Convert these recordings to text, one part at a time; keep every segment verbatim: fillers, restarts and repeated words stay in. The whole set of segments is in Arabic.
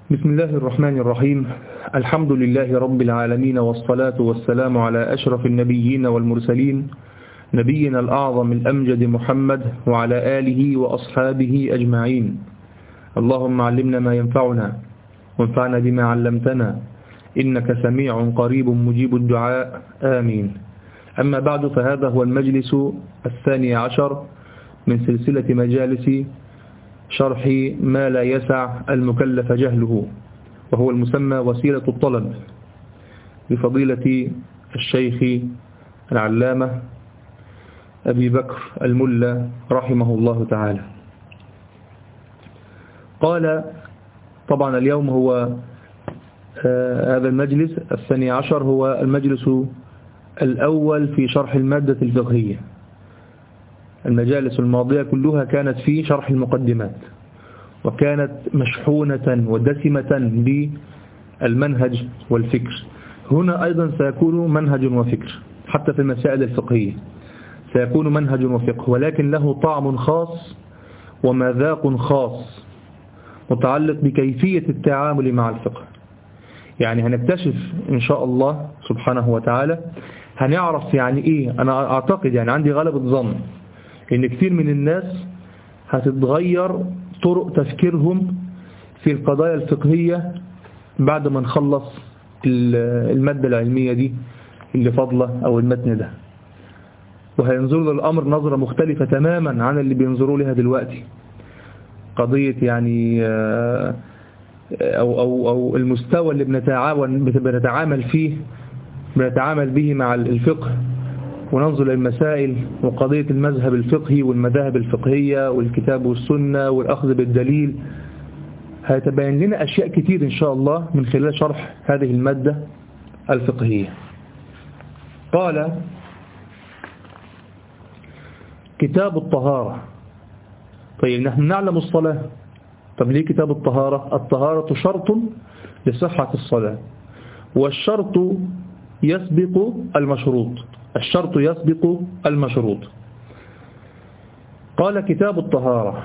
بسم الله الرحمن الرحيم. الحمد لله رب العالمين، والصلاة والسلام على أشرف النبيين والمرسلين، نبينا الأعظم الأمجد محمد وعلى آله وأصحابه أجمعين. اللهم علمنا ما ينفعنا وانفعنا بما علمتنا، إنك سميع قريب مجيب الدعاء، آمين. أما بعد، فهذا هو المجلس الثاني عشر من سلسلة مجالس شرح ما لا يسع المكلف جهله، وهو المسمى وسيلة الطلب، بفضيلة الشيخ العلامة أبي بكر الملا رحمه الله تعالى. قال طبعا اليوم هو آه هذا المجلس الثاني عشر هو المجلس الأول في شرح المادة الفقهية. المجالس الماضية كلها كانت في شرح المقدمات، وكانت مشحونة ودسمة بالمنهج والفكر. هنا أيضا سيكون منهج وفكر، حتى في المسائل الفقهية سيكون منهج وفقه، ولكن له طعم خاص ومذاق خاص متعلق بكيفية التعامل مع الفقه. يعني هنكتشف إن شاء الله سبحانه وتعالى، هنعرف يعني إيه. أنا أعتقد يعني عندي غلبة ظن إن كثير من الناس هتتغير طرق تفكيرهم في القضايا الفقهية بعد ما نخلص المادة العلمية دي اللي فاضلة أو المتن ده، وهينظروا للأمر نظرة مختلفة تماما عن اللي بينظروا لها دلوقتي. قضية يعني أو, أو, أو المستوى اللي بنتعاون بنتعامل فيه بنتعامل به مع الفقه، وننظر للمسائل وقضية المذهب الفقهي والمذاهب الفقهية والكتاب والسنة والأخذ بالدليل. هيتبين لنا أشياء كتير إن شاء الله من خلال شرح هذه المادة الفقهية. قال كتاب الطهارة. طيب نحن نعلم الصلاة، طب ليه كتاب الطهارة؟ الطهارة شرط لصحة الصلاة، والشرط يسبق المشروط الشرط يسبق المشروط. قال كتاب الطهارة: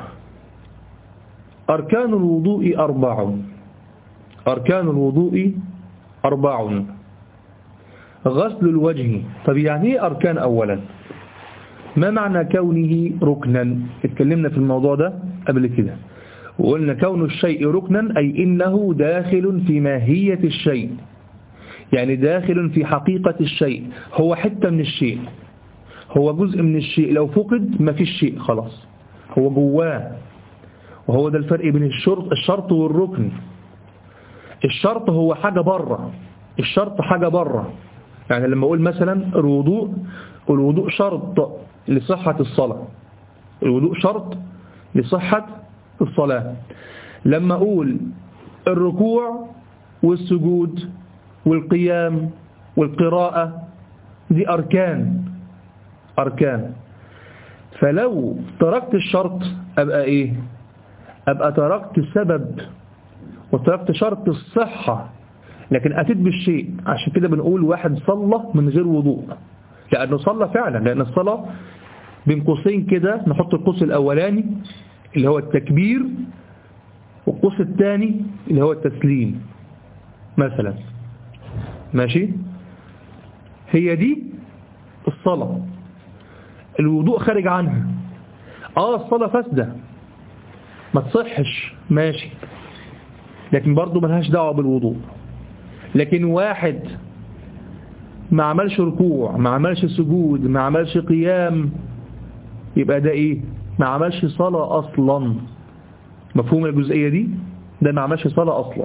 أركان الوضوء أربع أركان الوضوء أربع غسل الوجه. طب يعني ايه أركان؟ أولا، ما معنى كونه ركنا؟ اتكلمنا في الموضوع ده قبل كده، وقلنا كون الشيء ركنا أي إنه داخل في ماهية الشيء، يعني داخل في حقيقة الشيء، هو حتة من الشيء، هو جزء من الشيء، لو فقد ما فيش شيء خلاص، هو جواه. وهو ده الفرق بين الشرط الشرط والركن. الشرط هو حاجة بره، الشرط حاجة بره. يعني لما أقول مثلا الوضوء، الوضوء شرط لصحة الصلاة، الوضوء شرط لصحة الصلاة. لما أقول الركوع والسجود والقيام والقراءة، دي أركان أركان. فلو تركت الشرط أبقى إيه؟ أبقى تركت السبب وتركت شرط الصحة، لكن أتيت بالشيء. عشان كده بنقول واحد صلى من غير وضوء، لأنه صلى فعلا، لأن الصلاة بين قوسين كده، نحط القوس الأولاني اللي هو التكبير، والقوس الثاني اللي هو التسليم مثلا، ماشي؟ هي دي الصلاة. الوضوء خارج عنها. اه الصلاة فاسدة ما تصحش، ماشي، لكن برضو ملهاش دعوة بالوضوء. لكن واحد ما عملش ركوع، ما عملش سجود، ما عملش قيام، يبقى ده ايه؟ ما عملش صلاة اصلا. مفهوم الجزئية دي؟ ده ما عملش صلاة اصلا.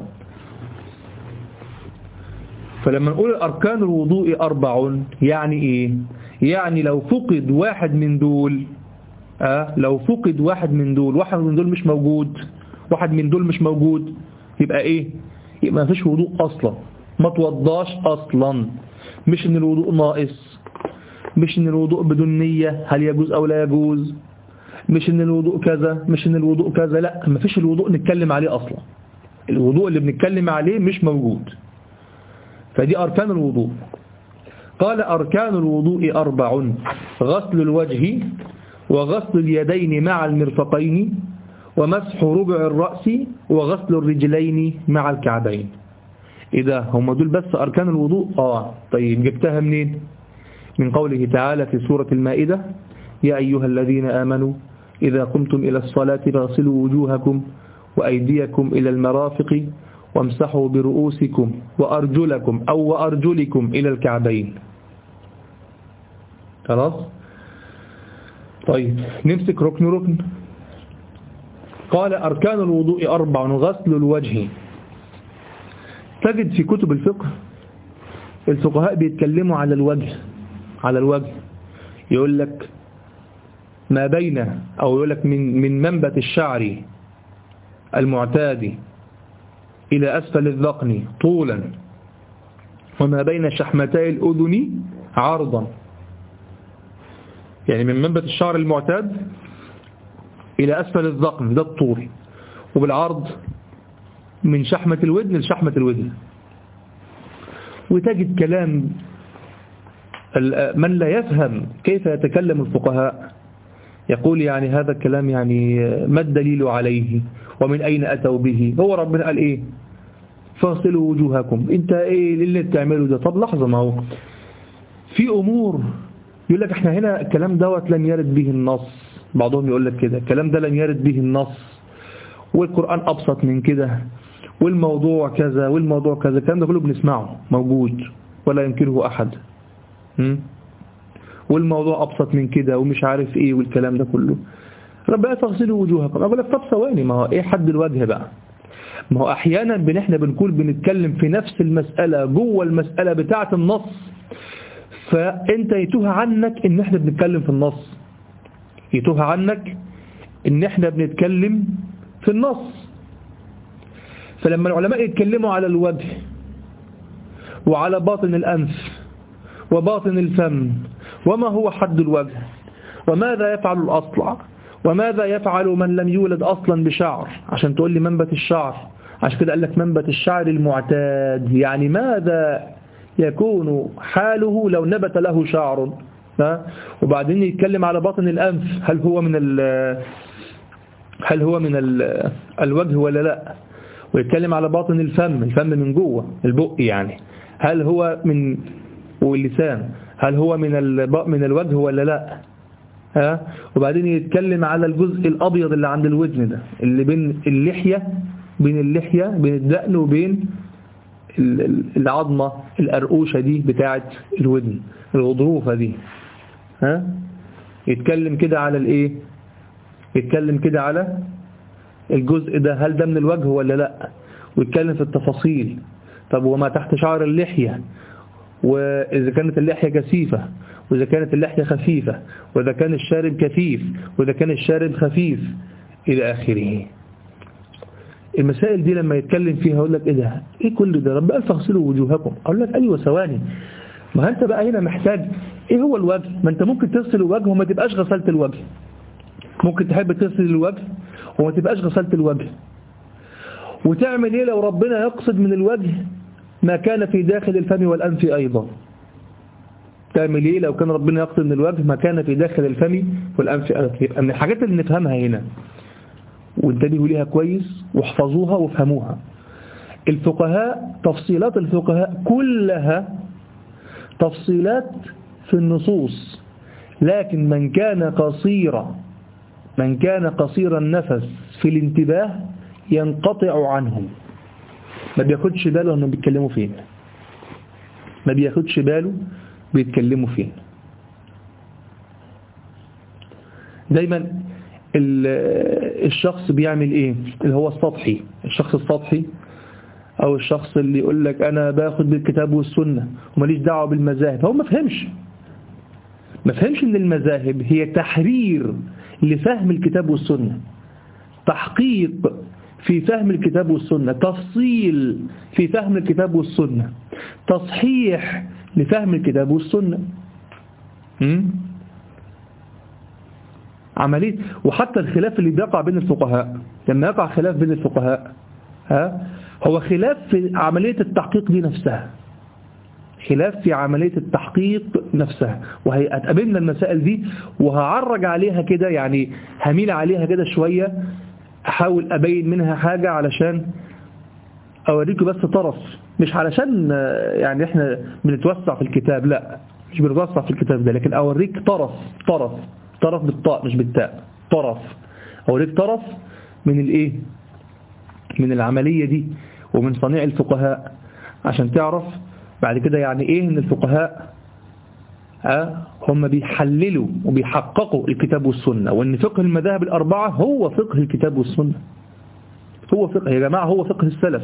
فلما نقول أركان الوضوء أربع، يعني إيه؟ يعني لو فقد واحد من دول، آه لو فقد واحد من دول واحد من دول مش موجود واحد من دول مش موجود يبقى إيه؟ يبقى ما فيش وضوء أصلا، ما توضاش أصلا. مش إن الوضوء ناقص، مش إن الوضوء بدون نية هل يجوز أو لا يجوز، مش إن الوضوء كذا، مش إن الوضوء كذا، لا، ما فيش الوضوء نتكلم عليه أصلا. الوضوء اللي بنتكلم عليه مش موجود. فدي أركان الوضوء. قال أركان الوضوء أربع: غسل الوجه، وغسل اليدين مع المرفقين، ومسح ربع الرأس وغسل الرجلين مع الكعبين. إيه ده؟ هم دول بس أركان الوضوء؟ آه طيب جبتها منين؟ من قوله تعالى في سورة المائدة: يا أيها الذين آمنوا إذا قمتم إلى الصلاة فاغسلوا وجوهكم وأيديكم إلى المرافق وامسحوا برؤوسكم وأرجلكم أو وأرجلكم إلى الكعبين. خلاص؟ طيب نمسك ركن ركن. قال أركان الوضوء أربع: غسل الوجه. تجد في كتب الفقه الفقهاء بيتكلموا على الوجه على الوجه يقول لك ما بين أو يقول لك من من منبت الشعر المعتاد إلى أسفل الذقن طولا، وما بين شحمتي الأذن عرضا. يعني من منبت الشعر المعتاد إلى أسفل الذقن ده الطول، وبالعرض من شحمة الودن لشحمة الودن. وتجد كلام من لا يفهم كيف يتكلم الفقهاء يقول يعني هذا الكلام يعني ما الدليل عليه ومن أين أتوا به؟ هو ربنا قال إيه؟ فاغسلوا وجوهكم. انت ايه اللي بتعمله ده؟ طب لحظة، ما هو في أمور يقول لك احنا هنا الكلام دوت لم يرد به النص. بعضهم يقول لك كده الكلام ده لم يرد به النص، والقرآن أبسط من كده، والموضوع كذا والموضوع كذا. الكلام ده كله بنسمعه موجود ولا ينكره أحد. م? والموضوع أبسط من كده ومش عارف ايه والكلام ده كله. ربنا تغسلوا وجوهكم. أقول لك طب ثواني، ما هو ايه حد الوجه بقى؟ ما هو أحيانا بن احنا بنكون بنتكلم في نفس المسألة جوه المسألة بتاعة النص، فأنت يتوه عنك إن احنا بنتكلم في النص، يتوه عنك إن احنا بنتكلم في النص. فلما العلماء يتكلموا على الوجه وعلى باطن الأنف وباطن الفم وما هو حد الوجه وماذا يفعل الأصلع وماذا يفعل من لم يولد أصلا بشعر، عشان تقول لي منبت الشعر، عشان كده قال لك منبت الشعر المعتاد، يعني ماذا يكون حاله لو نبت له شعر. وبعدين يتكلم على باطن الأنف، هل هو من ال هل هو من ال الوجه ولا لا، ويتكلم على باطن الفم، الفم من جوه البق يعني، هل هو من واللسان هل هو من من الوجه ولا لا. ها وبعدين يتكلم على الجزء الأبيض اللي عند الودن ده، اللي بين اللحية بين اللحية بين الدقن وبين العظمة الأرقوشة دي بتاعة الودن، الغضروفة دي. ها يتكلم كده على الايه، يتكلم كده على الجزء ده، هل ده من الوجه ولا لا، ويتكلم في التفاصيل. طب وما تحت شعر اللحية، وإذا كانت اللحية كثيفة وإذا كانت اللحية خفيفة، وإذا كان الشارب كثيف وإذا كان الشارب خفيف إلى آخره. المسائل دي لما يتكلم فيها أقول لك إيه ده؟ إيه كل ده؟ رب قال فاغسلوا وجوهكم. أقول لك أيوة ثواني، ما أنت بقى هنا محتاج إيه هو الوجه؟ ما أنت ممكن تغسل الوجه وما تبقاش غسلت الوجه، ممكن تحب تغسل الوجه وما تبقاش غسلت الوجه. وتعمل إيه لو ربنا يقصد من الوجه ما كان في داخل الفم والأنف أيضا؟ تعمل إيه لو كان ربنا يقصد من الوجه ما كان في داخل الفم والأنف أيضا؟ يبقى من الحاجات اللي نفهمها هنا وانتبهوا ليها كويس واحفظوها وافهموها. الفقهاء تفصيلات الفقهاء كلها تفصيلات في النصوص، لكن من كان قصيرا من كان قصير النفس في الانتباه ينقطع عنهم، ما بياخدش باله انهم بيتكلموا فين، ما بياخدش باله بيتكلموا فين. دايما الشخص بيعمل ايه اللي هو السطحي، الشخص السطحي او الشخص اللي يقول لك انا باخد بالكتاب والسنة وماليش دعوة بالمذاهب، هو ما فهمش ما فهمش ان المذاهب هي تحرير لفهم الكتاب والسنة، تحقيق في فهم الكتاب والسنة، تفصيل في فهم الكتاب والسنة، تصحيح لفهم الكتاب والسنة. م? عملية. وحتى الخلاف اللي بيقع بين الفقهاء، لما يقع خلاف بين الفقهاء ها هو خلاف في عملية التحقيق دي نفسها، خلاف في عملية التحقيق نفسها. وهتقابلنا المسائل دي وهعرج عليها كده، يعني هميل عليها كده شوية أحاول أبين منها حاجة علشان أوريكم بس طرف، مش علشان يعني إحنا بنتوسع في الكتاب، لا مش بنتوسع في الكتاب ده، لكن أوريك طرف طرف طرف بالطاء مش بالتاء، طرف أوريك طرف من الإيه، من العملية دي ومن صنيع الفقهاء، عشان تعرف بعد كده يعني إيه إن الفقهاء أه هم بيحللوا وبيحققوا الكتاب والسنة، وإن فقه المذاهب الأربعة هو فقه الكتاب والسنة، هو فقه يا جماعة، هو فقه السلف.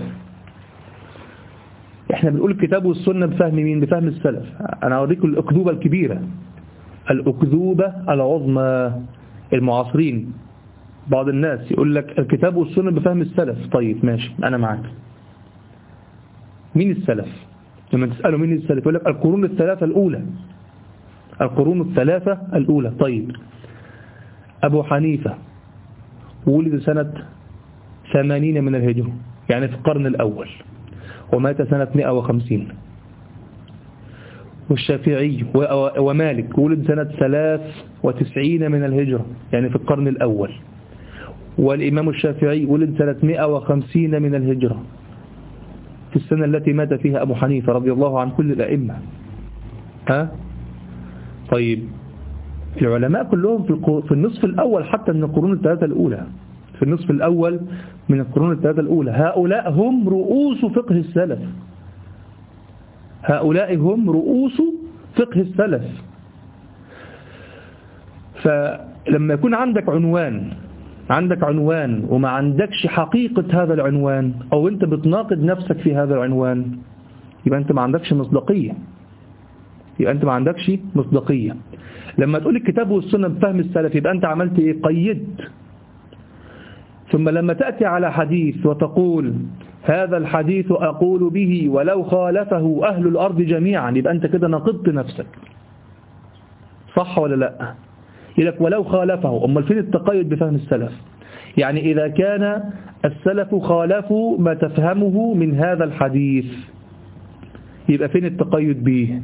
احنا بنقول الكتاب والسنة بفهم مين؟ بفهم السلف. أنا أوريكم الأكذوبة الكبيرة، الأكذوبة العظمى. المعاصرين بعض الناس يقول لك الكتاب والسنة بفهم السلف. طيب ماشي، أنا معاك. مين السلف؟ لما تسألوا مين السلف يقول لك القرون الثلاثة الأولى، القرون الثلاثة الأولى. طيب أبو حنيفة ولد سنة ثمانين من الهجرة، يعني في القرن الأول، ومات سنة مئة وخمسين. والشافعي ومالك ولد سنة ثلاث وتسعين من الهجرة، يعني في القرن الأول. والإمام الشافعي ولد سنة مئة وخمسين من الهجرة، في السنة التي مات فيها أبو حنيفة رضي الله عن كل الأئمة. ها؟ طيب العلماء كلهم في في النصف الأول حتى من القرون الثلاثة الأولى، في النصف الأول من القرون الثلاثة الأولى، هؤلاء هم رؤوس فقه السلف، هؤلاء هم رؤوس فقه السلف. فلما يكون عندك عنوان، عندك عنوان وما عندكش حقيقة هذا العنوان، أو أنت بتناقض نفسك في هذا العنوان، يبقى أنت ما عندكش مصداقية، يبقى أنت ما عندكش مصداقية. لما تقول الكتاب والسنة بفهم السلف يبقى أنت عملت إيه؟ قيد. ثم لما تأتي على حديث وتقول هذا الحديث أقول به ولو خالفه أهل الأرض جميعا، يبقى أنت كده نقضت نفسك، صح ولا لا؟ يقولك ولو خالفه، أمال فين التقيد بفهم السلف؟ يعني إذا كان السلف خالفوا ما تفهمه من هذا الحديث، يبقى فين التقيد به؟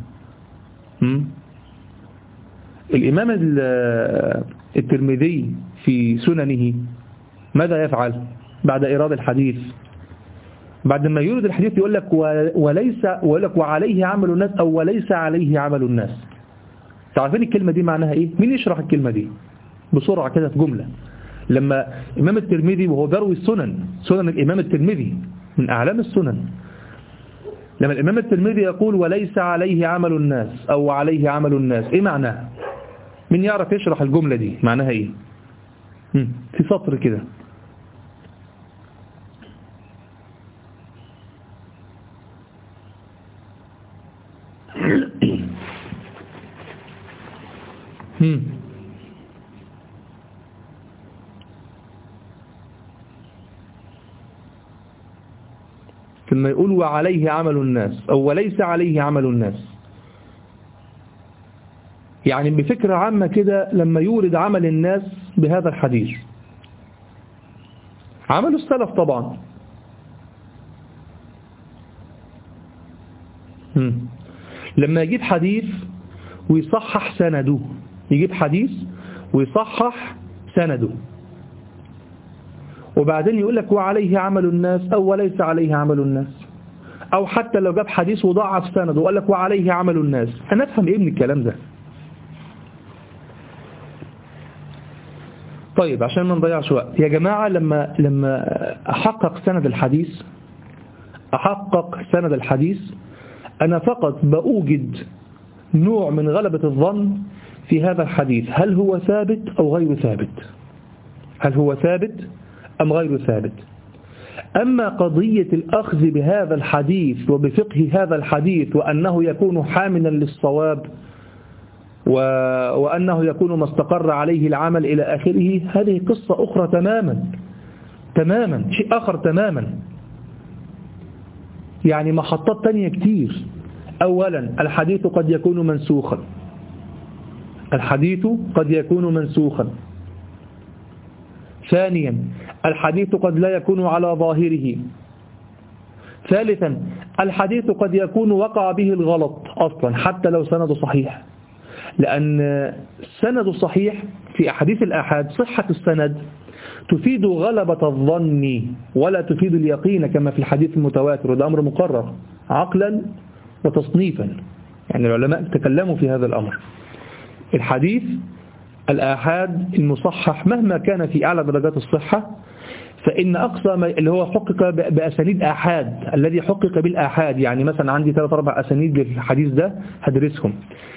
الإمام الترمذي في سننه ماذا يفعل بعد إيراد الحديث؟ بعد ما يورد الحديث يقول لك وليس، ويقول لك وعليه عمل الناس، أو وليس عليه عمل الناس. تعرفين الكلمة دي معناها إيه؟ مين يشرح الكلمة دي بسرعة كده في جملة؟ لما إمام الترمذي وهو بيروي السنن، سنن الإمام الترمذي من أعلام السنن، لما الإمام الترمذي يقول وليس عليه عمل الناس أو عليه عمل الناس، إيه معناها؟ مين يعرف يشرح الجملة دي معناها إيه؟ في سطر كده. هم. ثم يقول وعليه عمل الناس أو وليس عليه عمل الناس، يعني بفكرة عامة كده لما يورد عمل الناس بهذا الحديث، عمل السلف طبعا. هم. لما يجيب حديث ويصحح سنده، يجيب حديث ويصحح سنده، وبعدين يقول لك وعليه عمل الناس أو وليس عليه عمل الناس، أو حتى لو جاب حديث وضعف سنده وقال لك وعليه عمل الناس، هنفهم إيه من الكلام ده؟ طيب عشان ما نضيعش وقت يا جماعة، لما لما أحقق سند الحديث، أحقق سند الحديث أنا فقط بأوجد نوع من غلبة الظن في هذا الحديث، هل هو ثابت أو غير ثابت، هل هو ثابت أم غير ثابت. أما قضية الأخذ بهذا الحديث وبفقه هذا الحديث وأنه يكون حاملا للصواب و... وأنه يكون ما استقر عليه العمل إلى آخره، هذه قصة أخرى تماما تماما، شيء آخر تماما، يعني محطات تانية كتير. أولا الحديث قد يكون منسوخا، الحديث قد يكون منسوخا. ثانيا الحديث قد لا يكون على ظاهره. ثالثا الحديث قد يكون وقع به الغلط أصلا حتى لو سنده صحيح، لأن السند الصحيح في أحاديث الآحاد صحة السند تفيد غلبة الظن ولا تفيد اليقين كما في الحديث المتواتر، وده أمر مقرر عقلا وتصنيفا، يعني العلماء تكلموا في هذا الأمر. الحديث الآحاد المصحح مهما كان في أعلى درجات الصحة، فإن أقصى اللي هو حقق بأسانيد آحاد، الذي حقق بالآحاد، يعني مثلا عندي ثلاث أربع أسانيد للحديث ده هدرسهم.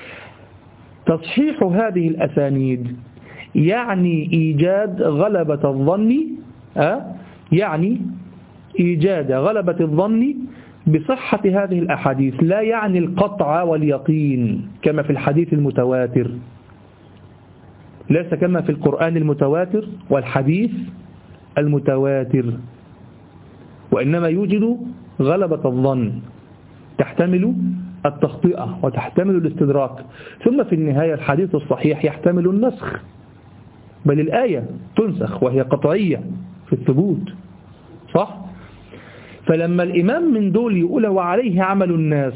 تصحيح هذه الأسانيد يعني إيجاد غلبة الظن، أه؟ يعني إيجاد غلبة الظن بصحة هذه الأحاديث، لا يعني القطع واليقين كما في الحديث المتواتر، ليس كما في القرآن المتواتر والحديث المتواتر، وإنما يوجد غلبة الظن تحتمل التخطئة وتحتمل الاستدراك، ثم في النهاية الحديث الصحيح يحتمل النسخ، بل الآية تنسخ وهي قطعية في الثبوت، صح؟ فلما الإمام من دول يقول وعليه عمل الناس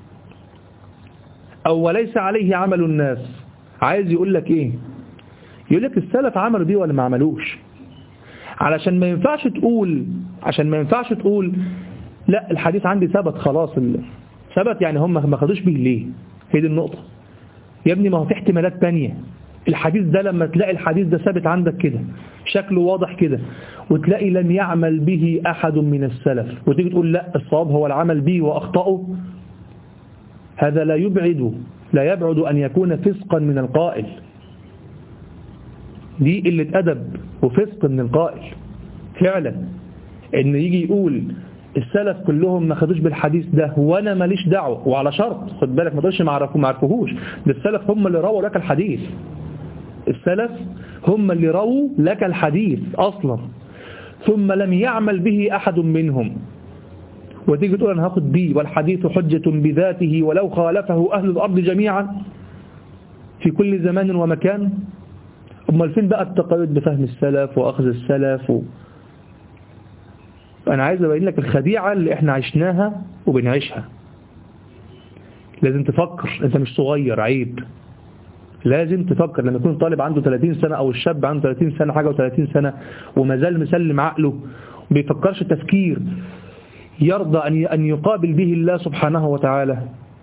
أو وليس عليه عمل الناس، عايز يقول لك إيه؟ يقول لك السلف عملوا دي ولا ما عملوش، علشان ما ينفعش تقول عشان ما ينفعش تقول لا الحديث عندي ثبت خلاص، ثبت يعني هم ما خدوش بيه ليه؟ هي دي النقطة يا ابني، ما هو في احتمالات تانية. الحديث ده لما تلاقي الحديث ده ثابت عندك كده شكله واضح كده، وتلاقي لم يعمل به أحد من السلف، وتيجي تقول لا الصواب هو العمل به وأخطأه، هذا لا يبعد لا يبعد أن يكون فسقا من القائل، دي قلة أدب وفسق من القائل فعلا، إن يجي يقول السلف كلهم ما خدوش بالحديث ده وأنا ماليش دعوة، وعلى شرط خد بالك ما تقولش ما عرفوهوش، ده السلف هم اللي رووا لك الحديث، السلف هم اللي رووا لك الحديث أصلا، ثم لم يعمل به أحد منهم، وتيجي تقول أنا هاخد بيه والحديث حجة بذاته ولو خالفه أهل الأرض جميعا في كل زمان ومكان. أمال فين بقى التقيد بفهم السلف وأخذ السلف و... أنا عايز أبين لك الخديعة اللي إحنا عشناها وبنعيشها. لازم تفكر، أنت مش صغير، عيب، لازم تفكر. لما يكون طالب عنده ثلاثين سنة أو الشاب عنده ثلاثين سنة حاجة وثلاثين سنة وما زال مسلم عقله بيفكرش تفكير يرضى أن يقابل به الله سبحانه وتعالى،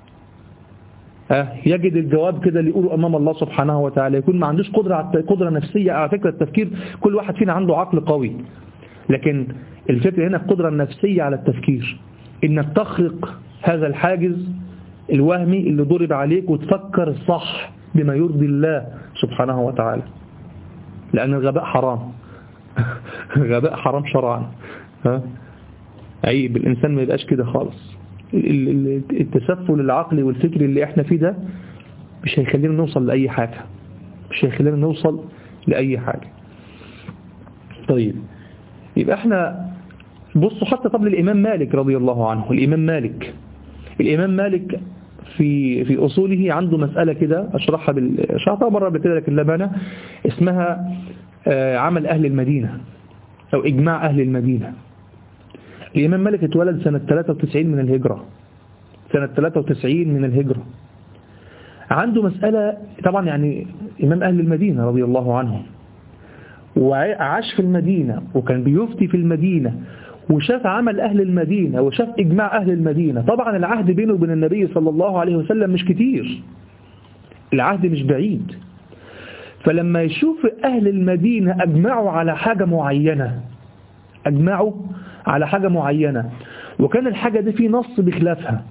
يجد الجواب كده اللي يقوله أمام الله سبحانه وتعالى، يكون ما عندوش قدرة قدرة نفسية. على فكرة التفكير كل واحد فينا عنده عقل قوي، لكن الفكرة هنا القدرة النفسية على التفكير، إنك تخرق هذا الحاجز الوهمي اللي ضرب عليك وتفكر صح بما يرضي الله سبحانه وتعالى، لأن الغباء حرام الغباء حرام شرعا. ها عيب الإنسان ما يبقاش كده خالص. التسفل العقلي والفكري اللي احنا فيه ده مش هيخلينا نوصل لأي حاجة، مش هيخلينا نوصل لأي حاجة. طيب يبقى احنا بصوا حتى قبل الإمام مالك رضي الله عنه، الإمام مالك الإمام مالك في في أصوله عنده مسألة كده أشرحها بال شرحتها مرة قبل كده لكن لا مانع، اسمها عمل أهل المدينة أو إجماع أهل المدينة. الإمام مالك اتولد سنة ثلاثة وتسعين من الهجرة، سنة ثلاثة وتسعين من الهجرة. عنده مسألة طبعا، يعني إمام أهل المدينة رضي الله عنه، وعاش في المدينة وكان بيفتي في المدينة وشاف عمل أهل المدينة وشاف إجماع أهل المدينة. طبعا العهد بينه وبين النبي صلى الله عليه وسلم مش كتير، العهد مش بعيد، فلما يشوف أهل المدينة أجمعوا على حاجة معينة أجمعوا على حاجة معينة وكان الحاجة دي في نص بخلافها،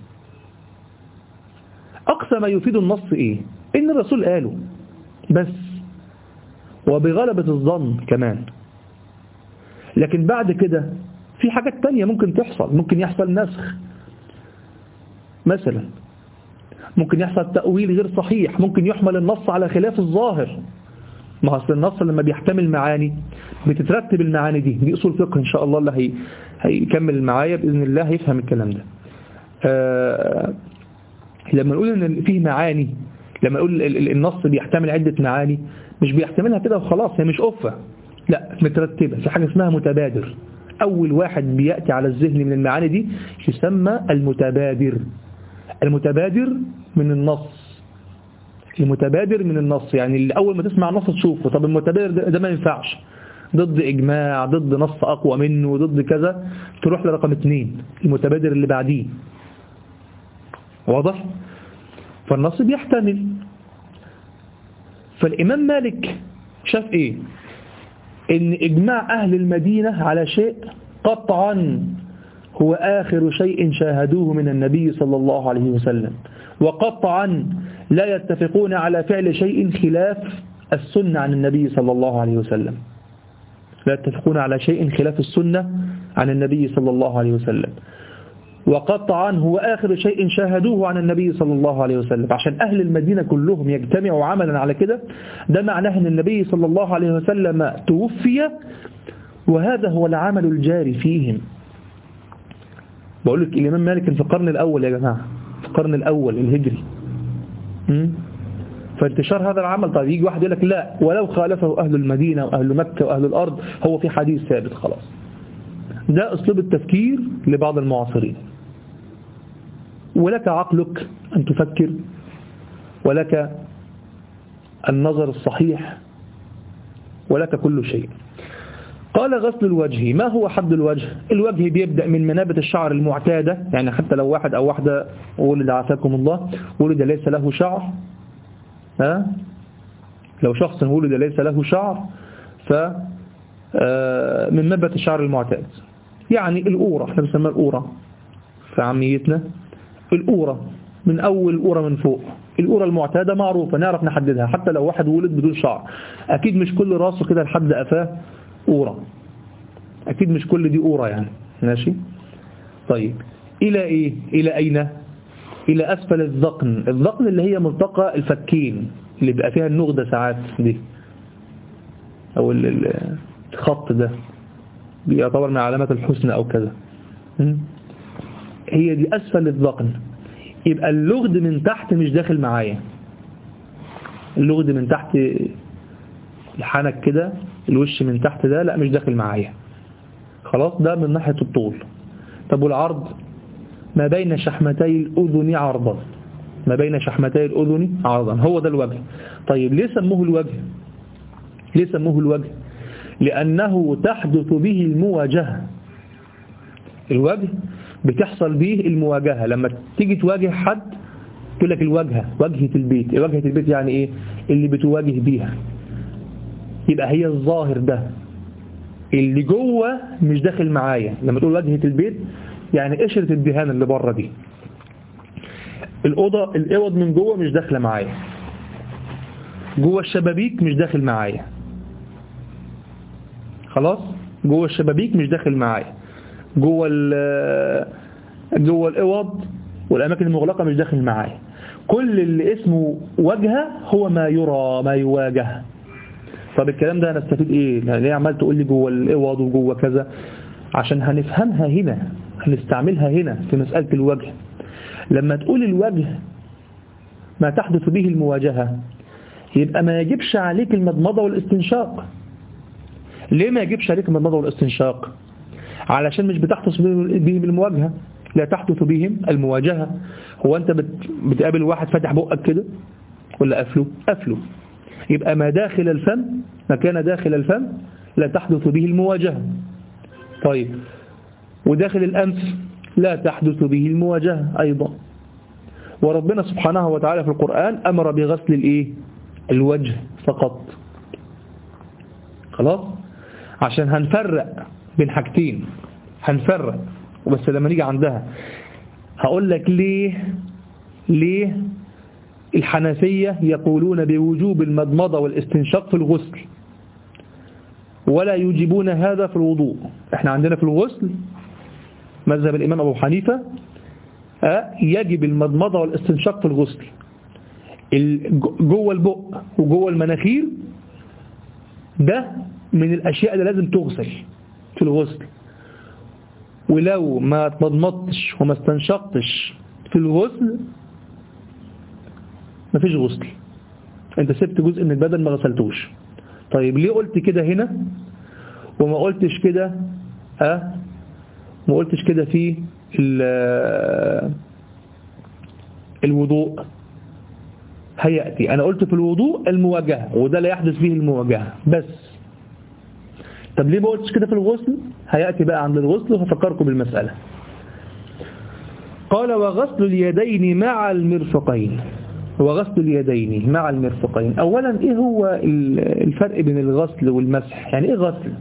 أقصى ما يفيد النص إيه؟ إن الرسول قاله بس، وبغلبة الظن كمان. لكن بعد كده في حاجات تانية ممكن تحصل، ممكن يحصل نسخ مثلا، ممكن يحصل تأويل غير صحيح، ممكن يحمل النص على خلاف الظاهر. ما أصل النص لما بيحتمل معاني بتترتب المعاني دي، دي أصول فقه إن شاء الله اللي هي هيكمل معايا بإذن الله هيفهم الكلام ده. آه لما نقول إن فيه معاني، لما نقول النص بيحتمل عدة معاني مش بيحتملها كده وخلاص، هي مش أفة، لا مترتبة في حاجة اسمها متبادر. أول واحد بيأتي على الذهن من المعاني دي يسمى المتبادر. المتبادر من النص المتبادر من النص يعني اللي أول ما تسمع النص تشوفه، طب المتبادر ده, ده ما ينفعش، ضد إجماع، ضد نص أقوى منه، ضد كذا، تروح لرقم اثنين المتبادر اللي بعديه. واضح؟ فالنص بيحتمل. فالإمام مالك شاف إيه؟ إن إجماع أهل المدينة على شيء قطعا هو آخر شيء شاهدوه من النبي صلى الله عليه وسلم، وقطعا لا يتفقون على فعل شيء خلاف السنة عن النبي صلى الله عليه وسلم، لا يتفقون على شيء خلاف السنة عن النبي صلى الله عليه وسلم، وقطعا هو آخر شيء شاهدوه عن النبي صلى الله عليه وسلم. عشان أهل المدينة كلهم يجتمعوا عملا على كده، ده معناه أن النبي صلى الله عليه وسلم توفي، وهذا هو العمل الجاري فيهم. بقول لك الإمام مالك في القرن الأول يا جماعة، في القرن الأول الهجري. فانتشار هذا العمل. طيب يجي واحد يقول لك لا، ولو خالفه أهل المدينة وأهل مكة وأهل الأرض، هو في حديث ثابت خلاص. ده أسلوب التفكير لبعض المعاصرين. ولك عقلك أن تفكر، ولك النظر الصحيح، ولك كل شيء. قال غسل الوجه. ما هو حد الوجه؟ الوجه بيبدأ من منابت الشعر المعتادة، يعني حتى لو واحد أو واحدة ولد عافاكم الله ولد ليس له شعر، ها؟ لو شخص ولد ليس له شعر ف من منبت الشعر المعتاد، يعني الأورة، احنا بنسميها الأورة في عاميتنا، الأورة من أول أورة من فوق، الأورة المعتادة معروفة نعرف نحددها. حتى لو واحد ولد بدون شعر، أكيد مش كل راسه كده لحد قفاه أورة، أكيد مش كل دي أورة يعني، ماشي. طيب إلى إيه؟ إلى أين؟ إلى أسفل الذقن. الذقن اللي هي ملتقى الفكين اللي بقى فيها النغدة ساعات دي، أو الخط ده بيعتبر من علامات الحسن أو كذا، هي دي أسفل الذقن. يبقى اللغد من تحت مش داخل معايا، اللغد من تحت الحنك كده، الوش من تحت ده لا مش داخل معايا خلاص، ده من ناحية الطول. طب والعرض؟ ما بين شحمتي الأذن عرضا، ما بين شحمتي الأذن عرضا، هو ده الوجه. طيب ليه سموه الوجه؟ ليه سموه الوجه؟ لأنه تحدث به المواجهة. الوجه بتحصل به المواجهة، لما تيجي تواجه حد تقول لك الواجهة، واجهة البيت. واجهة البيت يعني ايه؟ اللي بتواجه بيها. يبقى هي الظاهر ده اللي جوه مش داخل معايا. لما تقول واجهة البيت يعني قشرة الدهان اللي بره دي، الأوضة الأوض من جوه مش داخله معايا، جوه الشبابيك مش داخل معايا خلاص، جوه الشبابيك مش داخل معايا، جوه جوه الأوض والأماكن المغلقة مش داخل معايا. كل اللي اسمه وجهة هو ما يرى، ما يواجه. طب الكلام ده هنستفيد ايه؟ ليه عمال تقول لي جوه الأوض وجوه كذا؟ عشان هنفهمها هنا، هنستعملها هنا في مسألة الوجه. لما تقول الوجه ما تحدث به المواجهة، يبقى ما يجبش عليك المضمضة والاستنشاق. ليه ما يجبش عليك المضمضة والاستنشاق؟ علشان مش بتحدث بهم المواجهة، لا تحدث بهم المواجهة. هو أنت بتقابل واحد فاتح بقك كده ولا قفله؟ قفله. يبقى ما داخل الفم، ما كان داخل الفم لا تحدث به المواجهة. طيب وداخل الأنف لا تحدث به المواجهة أيضا. وربنا سبحانه وتعالى في القرآن أمر بغسل الإيه؟ الوجه فقط. خلاص، عشان هنفرق بين حاجتين، هنفرق وبس لما نيجي عندها هقول لك ليه ليه الحنفية يقولون بوجوب المضمضة والاستنشاق في الغسل ولا يجيبون هذا في الوضوء. احنا عندنا في الغسل مذهب الإمام أبو حنيفة يجب المضمضة والاستنشاق في الغسل. جوه البق وجوه المناخير ده من الأشياء اللي لازم تغسل في الغسل، ولو ما تمضمضتش وما استنشقتش في الغسل مفيش غسل، انت سبت جزء من البدن ما غسلتوش. طيب ليه قلت كده هنا وما قلتش كده ها ما قلتش كده في الوضوء؟ هيأتي. أنا قلت في الوضوء المواجهة، وده لا يحدث به المواجهة بس. طب ليه ما قلتش كده في الغسل؟ هيأتي بقى عند الغسل وهفكركم بالمسألة. قال وغسل اليدين مع المرفقين. وغسل اليدين مع المرفقين. أولا إيه هو الفرق بين الغسل والمسح؟ يعني إيه غسل؟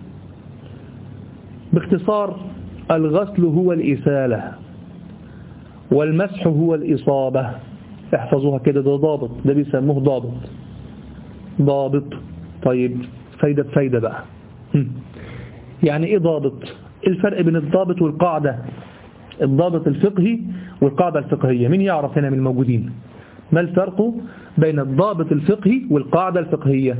باختصار الغسل هو الإسالة والمسح هو الإصابة. احفظوها كده، ده ضابط، ده بيسموه ضابط ضابط. طيب فايدة فايدة بقى. يعني إيه ضابط؟ الفرق بين الضابط والقاعدة، الضابط الفقهي والقاعدة الفقهية. مين يعرف هنا من الموجودين ما الفرق بين الضابط الفقهي والقاعدة الفقهية؟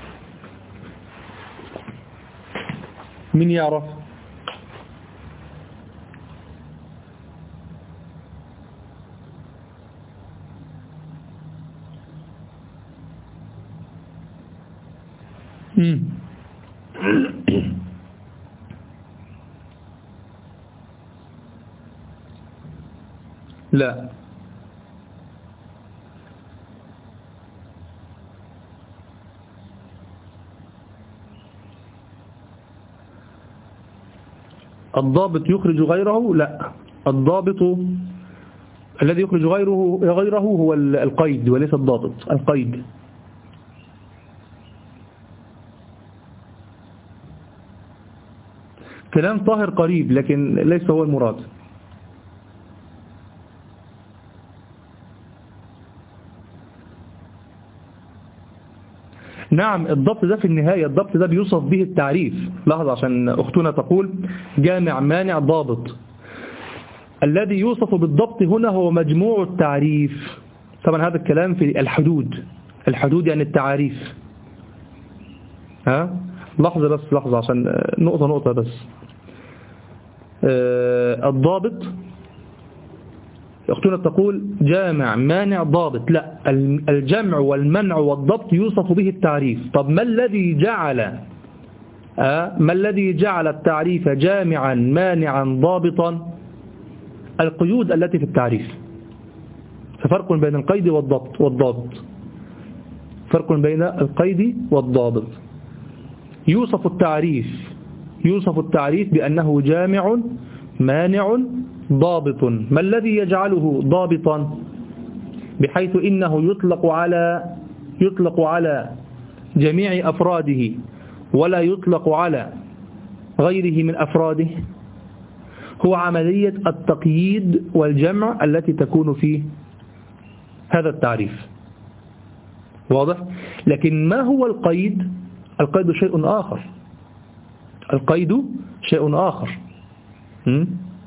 مين يعرف؟ مم. لا، الضابط يخرج غيره. لا، الضابط الذي يخرج غيره غيره هو القيد وليس الضابط. القيد. كلام طاهر قريب لكن ليس هو المراد. نعم، الضبط ده في النهاية، الضبط ده بيوصف به التعريف. لحظة عشان أختنا تقول جامع مانع ضابط. الذي يوصف بالضبط هنا هو مجموع التعريف. طبعا هذا الكلام في الحدود. الحدود يعني التعاريف. ها لحظة بس، لحظة عشان نقطة نقطة بس. آه الضابط، أختنا تقول جامع مانع ضابط. لا، الجمع والمنع والضبط يوصف به التعريف. طب ما الذي جعل آه ما الذي جعل التعريف جامعا مانعا ضابطا؟ القيود التي في التعريف. ففرق بين القيد والضبط والضابط فرق بين القيد والضابط. يوصف التعريف يوصف التعريف بأنه جامع مانع ضابط. ما الذي يجعله ضابطا؟ بحيث إنه يطلق على يطلق على جميع أفراده ولا يطلق على غيره من أفراده. هو عملية التقييد والجمع التي تكون في هذا التعريف. واضح؟ لكن ما هو القيد؟ القيد شيء آخر. القيد شيء آخر. م?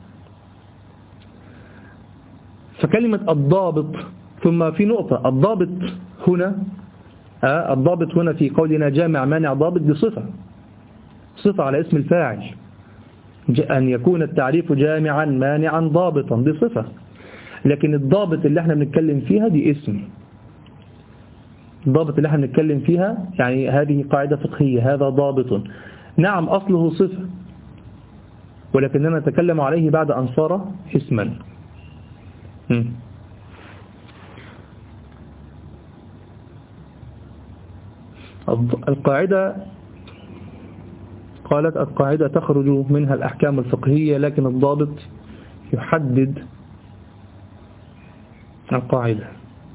فكلمة الضابط، ثم في نقطة، الضابط هنا آه الضابط هنا في قولنا جامع مانع ضابط بصفة صفة على اسم الفاعل. أن يكون التعريف جامعا مانعا ضابطا بصفة. لكن الضابط اللي احنا بنتكلم فيها دي اسم. الضابط اللي احنا بنتكلم فيها يعني هذه قاعدة فقهية، هذا ضابط. نعم أصله صفة، ولكننا نتكلم عليه بعد أن صار اسما. م. القاعدة قالت القاعدة تخرج منها الأحكام الفقهية، لكن الضابط يحدد القاعدة.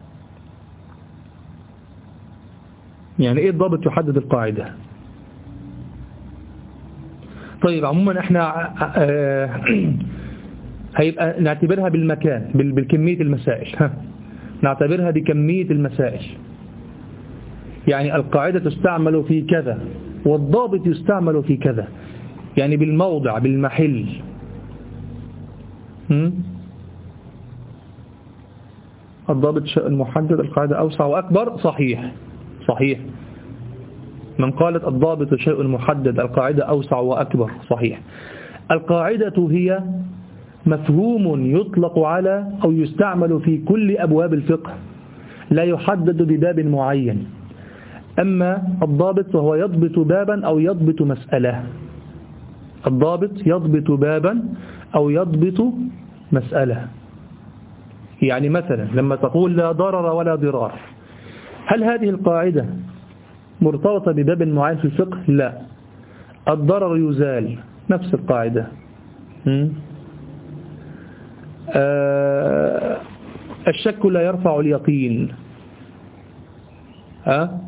يعني إيه الضابط يحدد القاعدة؟ طيب عموما احنا هيبقى نعتبرها بالمكان، بالكمية المسائل. نعتبرها بكمية المسائل. يعني القاعدة تستعمل في كذا والضابط يستعمل في كذا، يعني بالموضع بالمحل. م? الضابط شيء المحدد، القاعدة أوسع وأكبر. صحيح صحيح. من قالت الضابط شيء المحدد القاعدة أوسع وأكبر، صحيح. القاعدة هي مفهوم يطلق على أو يستعمل في كل أبواب الفقه، لا يحدد بباب معين. أما الضابط فهو يضبط بابا أو يضبط مسألة. الضابط يضبط بابا أو يضبط مسألة. يعني مثلا لما تقول لا ضرر ولا ضرار، هل هذه القاعدة مرتبطة بباب معين في الفقه؟ لا. الضرر يزال، نفس القاعدة. آه الشك لا يرفع اليقين. أه؟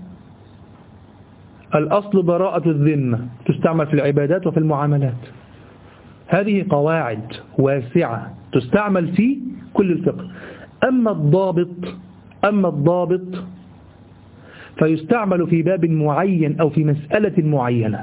الأصل براءة الذمة، تستعمل في العبادات وفي المعاملات. هذه قواعد واسعة تستعمل في كل الفقه. أما الضابط أما الضابط فيستعمل في باب معين أو في مسألة معينة.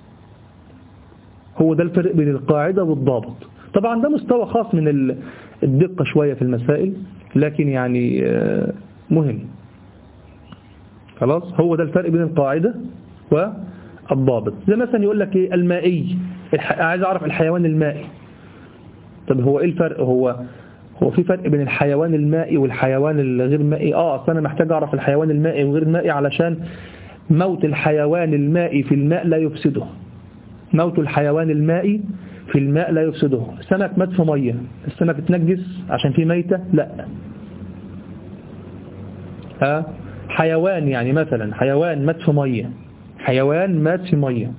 هو ده الفرق بين القاعدة والضابط. طبعا ده مستوى خاص من الدقة شوية في المسائل، لكن يعني مهم. خلاص، هو ده الفرق بين القاعدة والضابط. زي مثلا يقول لك ايه المائي، عايز اعرف الحيوان المائي. طب هو ايه الفرق؟ هو هو في فرق بين الحيوان المائي والحيوان الغير مائي؟ اه اصلا انا محتاج اعرف الحيوان المائي وغير المائي علشان موت الحيوان المائي في الماء لا يفسده. موت الحيوان المائي في الماء لا يفسده. سمك مات في ميه، السمك اتنجس عشان فيه ميتة؟ لا. ها حيوان يعني مثلا حيوان مات في ميه، حيوان مات في ميه،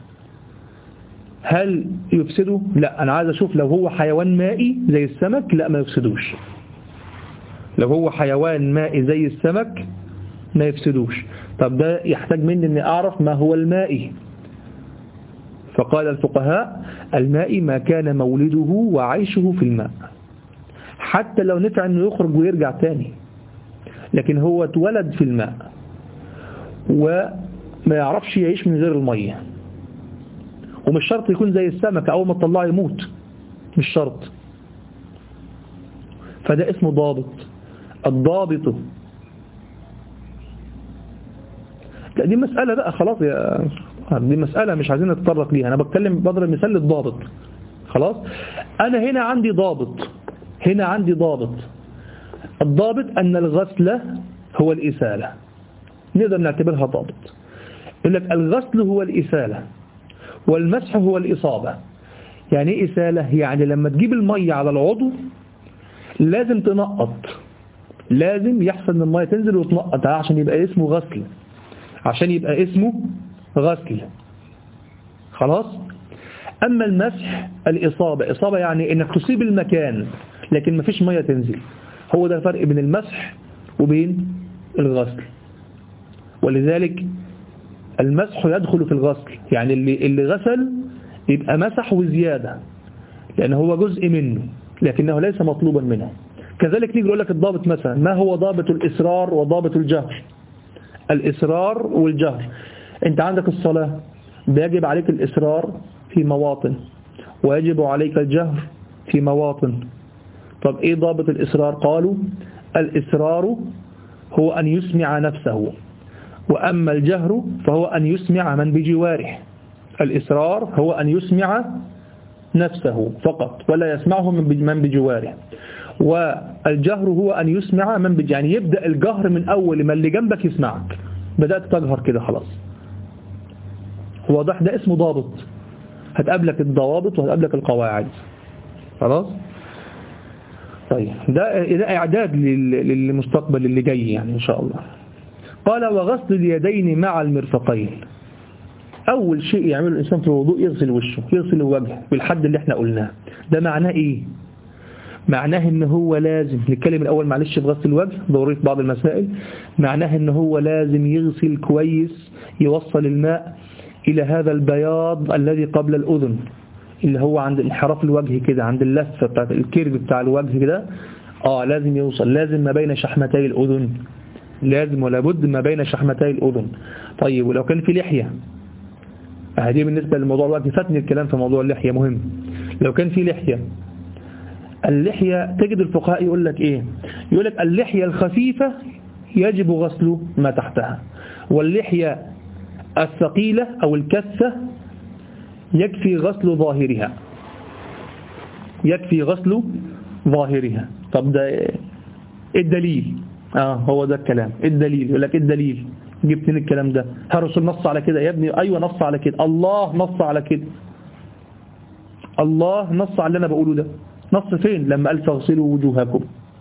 هل يفسده؟ لا. أنا عايز أشوف لو هو حيوان مائي زي السمك، لا ما يفسدوش. لو هو حيوان مائي زي السمك ما يفسدوش. طب ده يحتاج مني أني أعرف ما هو المائي. فقال الفقهاء المائي ما كان مولده وعيشه في الماء، حتى لو نفع أنه يخرج ويرجع تاني، لكن هو اتولد في الماء وما يعرفش يعيش من غير المية. ومش شرط يكون زي السمك أول ما تطلعه يموت، مش شرط. فده اسمه ضابط. الضابط لا دي مسألة بقى خلاص يا دي مسألة مش عايزين نتطرق ليها. أنا بتكلم بضرب مثال للضابط. خلاص أنا هنا عندي ضابط هنا عندي ضابط الضابط أن الغسل هو الإسالة، نقدر نعتبرها ضابط. يقول لك الغسل هو الإسالة والمسح هو الإصابة. يعني إيه إسالة؟ يعني لما تجيب المية على العضو لازم تنقط، لازم يحصل ان المية تنزل وتنقط عشان يبقى اسمه غسل، عشان يبقى اسمه غسل. خلاص. أما المسح الإصابة، إصابة يعني إنك تصيب المكان لكن مفيش مية تنزل. هو ده الفرق بين المسح وبين الغسل. ولذلك المسح يدخل في الغسل، يعني اللي, اللي غسل يبقى مسح وزيادة لأنه هو جزء منه لكنه ليس مطلوبا منه. كذلك نيجي نقول لك الضابط مثلا، ما هو ضابط الإسرار وضابط الجهر؟ الإسرار والجهر، أنت عندك الصلاة بيجب عليك الإسرار في مواطن ويجب عليك الجهر في مواطن. طب إيه ضابط الإسرار؟ قالوا الإسرار هو أن يسمع نفسه، وأما الجهر فهو أن يسمع من بجواره. الإسرار هو أن يسمع نفسه فقط ولا يسمعه من بجواره، والجهر هو أن يسمع من بجواره، يعني يبدأ الجهر من أول ما اللي جنبك يسمعك، بدأت تجهر كده خلاص. واضح؟ ده اسمه ضابط. هتقابلك الضوابط وهتقابلك القواعد. خلاص. طيب ده, ده إعداد للمستقبل اللي جاي يعني إن شاء الله. قال وغسل اليدين مع المرفقين. أول شيء يعمله الإنسان في الوضوء يغسل وشه، يغسل الوجه بالحد اللي احنا قلناه. ده معناه إيه؟ معناه إن هو لازم نتكلم الأول معلش في غسل الوجه، ضروري بعض المسائل. معناه إن هو لازم يغسل كويس، يوصل الماء إلى هذا البياض الذي قبل الأذن، اللي هو عند انحراف الوجه كده، عند اللفة بتاعت الكيرف بتاع الوجه كده. آه لازم يوصل، لازم ما بين شحمتي الأذن، لازم ولا بد ما بين شحمتي الأذن. طيب ولو كان في لحية، هذه بالنسبة للموضوع الوقت فاتني الكلام في موضوع اللحية مهم. لو كان في لحية، اللحية تجد الفقهاء يقول لك إيه؟ يقول لك اللحية الخفيفة يجب غسل ما تحتها، واللحية الثقيلة أو الكثة يكفي غسل ظاهرها، يكفي غسل ظاهرها. طب ده إيه الدليل؟ آه هو ده الكلام. الدليل يقول لك الدليل جبت من الكلام ده؟ هل الرسول نص على كده يا ابني؟ أيوة نص على كده. الله نص على كده. الله نص على اللي أنا بقوله ده. نص فين؟ لما قال فاغسلوا وجوهكم،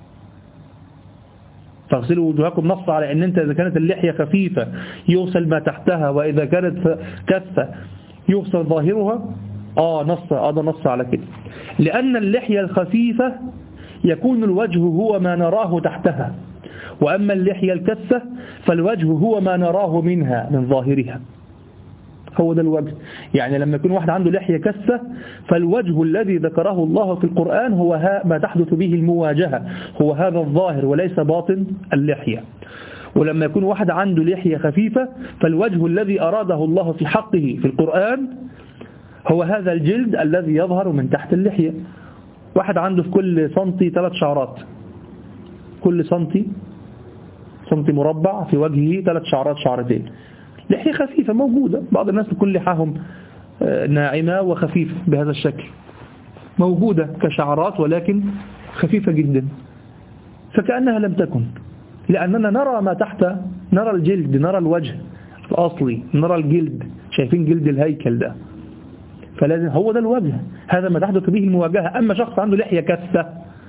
فاغسلوا وجوهكم. نص على ان انت اذا كانت اللحية خفيفة يغسل ما تحتها، واذا كانت كثة يغسل ظاهرها. آه نص هذا نص على كده، لأن اللحية الخفيفة يكون الوجه هو ما نراه تحتها، وأما اللحية الكثة فالوجه هو ما نراه منها من ظاهرها. هو ده الوجه. يعني لما يكون واحد عنده لحية كثة فالوجه الذي ذكره الله في القرآن هو ما تحدث به المواجهة، هو هذا الظاهر وليس باطن اللحية. ولما يكون واحد عنده لحية خفيفة فالوجه الذي أراده الله في حقه في القرآن هو هذا الجلد الذي يظهر من تحت اللحية. واحد عنده في كل سنتي ثلاث شعرات، كل سنتي سنتي مربع في وجهه ثلاث شعرات شعرتين، لحية خفيفة موجودة. بعض الناس بيكون لحاهم ناعمة وخفيفة بهذا الشكل، موجودة كشعرات ولكن خفيفة جدا، فكأنها لم تكن، لأننا نرى ما تحت، نرى الجلد، نرى الوجه الأصلي، نرى الجلد، شايفين جلد الهيكل ده، فلازم هو ده الوجه، هذا ما تحدث به المواجهة. أما شخص عنده لحية كثة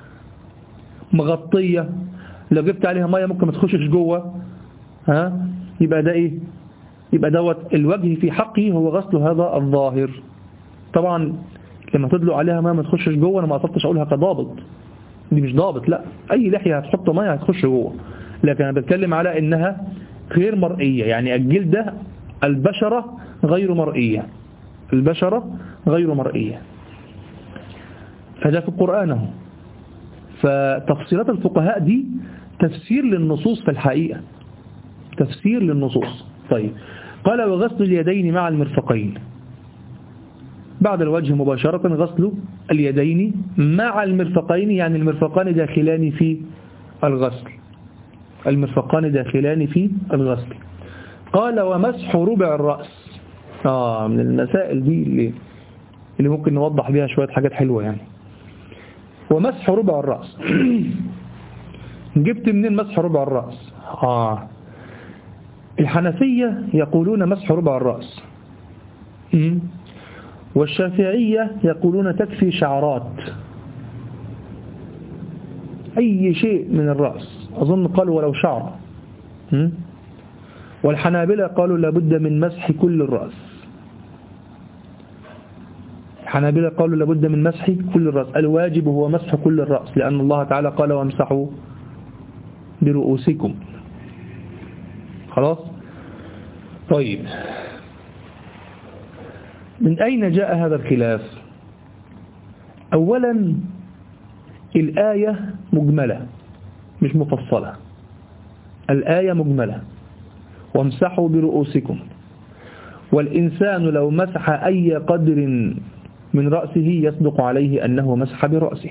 مغطية لو جبت عليها مية ممكن ما تخشش جوه، ها يبقى ده إيه؟ يبقى دوت الوجه في حقه هو غسل هذا الظاهر. طبعا لما تدلق عليها مية ما تخشش جوه، أنا ما قصدتش أقولها كضابط، دي مش ضابط، لا، أي لحية هتحط مية هتخش جوه، لكن أنا بتكلم على إنها غير مرئية، يعني الجلد ده البشرة غير مرئية، البشرة غير مرئية، فده في القرآن. فتفسيرات الفقهاء دي تفسير للنصوص في الحقيقة، تفسير للنصوص. طيب قال وغسل اليدين مع المرفقين، بعد الوجه مباشرة غسل اليدين مع المرفقين، يعني المرفقان داخلان في الغسل، المرفقان داخلان في الغسل. قال ومسح ربع الرأس، آه من المسائل دي اللي, اللي ممكن نوضح بها شوية حاجات حلوة يعني. ومسح ربع الرأس جبت منين مسح ربع الرأس؟ آه الحنفية يقولون مسح ربع الرأس، والشافعية يقولون تكفي شعرات أي شيء من الرأس، أظن قالوا ولو شعر. والحنابلة قالوا لابد من مسح كل الرأس، الحنابلة قالوا لابد من مسح كل الرأس، الواجب هو مسح كل الرأس، لأن الله تعالى قال وامسحوا برؤوسكم. خلاص. طيب من أين جاء هذا الخلاف؟ أولا الآية مجملة مش مفصلة، الآية مجملة وامسحوا برؤوسكم، والإنسان لو مسح أي قدر من رأسه يصدق عليه أنه مسح برأسه.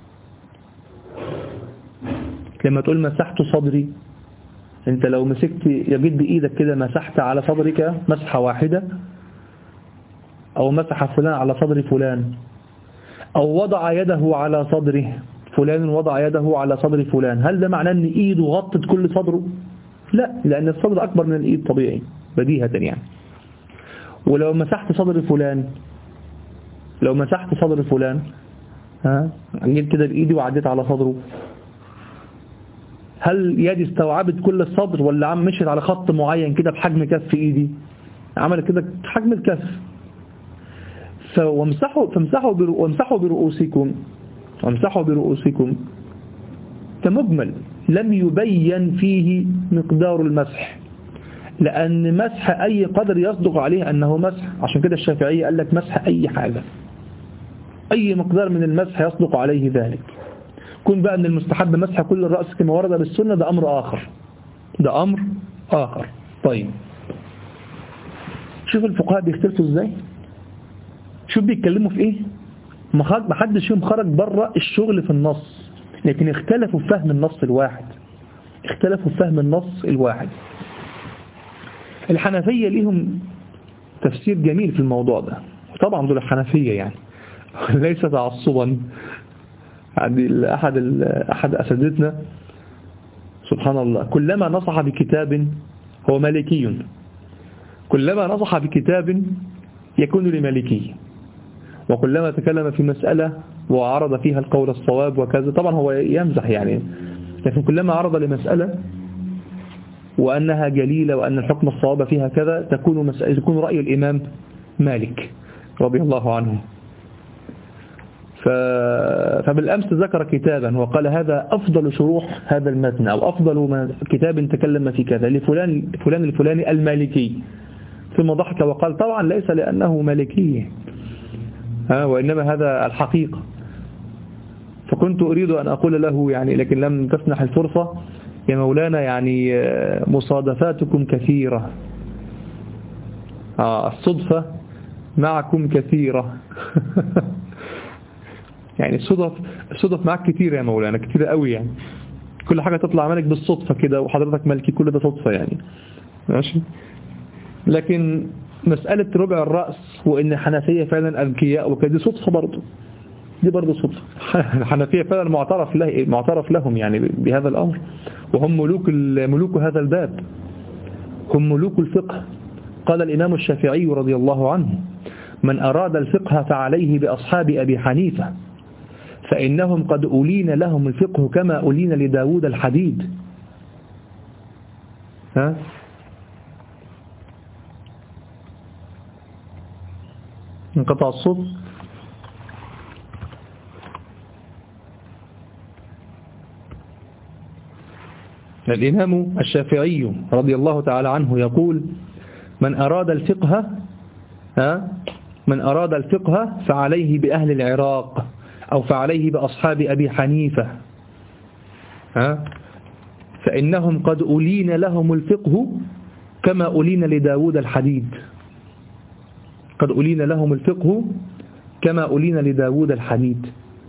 لما تقول مسحت صدري، انت لو مسكت يجد بإيدك كده مسحت على صدرك مسحة واحدة، أو مسح فلان على صدر فلان، أو وضع يده على صدره، فلان وضع يده على صدر فلان، هل ده معناه أن إيده غطت كل صدره؟ لا، لأن الصدر أكبر من الإيد طبيعي بديهة يعني. ولو مسحت صدر فلان، لو مسحت صدر فلان ها جيت كده بإيدي وعديت على صدره، هل يدي استوعبت كل الصدر ولا عم مشيت على خط معين كده بحجم كف إيدي، عملت كده حجم الكف؟ فامسحوا فامسحوا وامسحوا برؤوسكم، وامسحوا برؤوسكم كمجمل لم يبين فيه مقدار المسح، لأن مسح أي قدر يصدق عليه أنه مسح. عشان كده الشافعية قال لك مسح أي حاجة، أي مقدار من المسح يصدق عليه ذلك. كن بقى أن المستحب مسح كل الرأس كما ورد بالسنة، ده أمر آخر، ده أمر آخر. طيب شوف الفقهاء بيختلفوا إزاي، شوف بيتكلموا في إيه، ما حدش فيهم خرج بره الشغل في النص، لكن اختلفوا في فهم النص الواحد، اختلفوا في فهم النص الواحد. الحنفية ليهم تفسير جميل في الموضوع ده، طبعا دول الحنفية يعني ليس تعصبا. عندي أحد أحد أساتذتنا سبحان الله كلما نصح بكتاب، هو مالكي، كلما نصح بكتاب يكون لمالكي، وكلما تكلم في مسألة وعرض فيها القول الصواب وكذا، طبعا هو يمزح يعني، لكن كلما عرض لمسألة وأنها جليلة وأن الحكم الصواب فيها كذا تكون مسألة، يكون رأي الإمام مالك رضي الله عنه. فبالأمس ذكر كتابا وقال هذا أفضل شروح هذا المتن أو أفضل كتاب تكلم في كذا لفلان فلان الفلاني المالكي، ثم ضحك وقال طبعا ليس لأنه مالكي ها وإنما هذا الحقيقة. فكنت أريد أن أقول له يعني لكن لم تسنح الفرصة يا مولانا يعني مصادفاتكم كثيرة، آه الصدفة معكم كثيرة يعني الصدف الصدف معك كتير يا مولانا، كتير قوي يعني، كل حاجة تطلع منك بالصدفة كده وحضرتك مالكي كل ده صدفة يعني ماشي. لكن مسألة ربع الرأس وإن الحنفية فعلا أذكياء وكده دي صدفة برضه، دي برضه صدفة. الحنفية فعلا معترف له معترف لهم يعني بهذا الأمر، وهم ملوك ملوك هذا الباب، هم ملوك الفقه. قال الإمام الشافعي رضي الله عنه من أراد الفقه فعليه بأصحاب أبي حنيفة فإنهم قد أولين لهم الفقه كما أولين لداود الحديد. ها انقطع الصوت. الإمام الشافعي رضي الله تعالى عنه يقول من أراد الفقه ها من أراد الفقه فعليه بأهل العراق أو فعليه بأصحاب أبي حنيفة ها فإنهم قد أولين لهم الفقه كما أولين لداود الحديد، قد أولين لهم الفقه كما أولين لداود الحديد.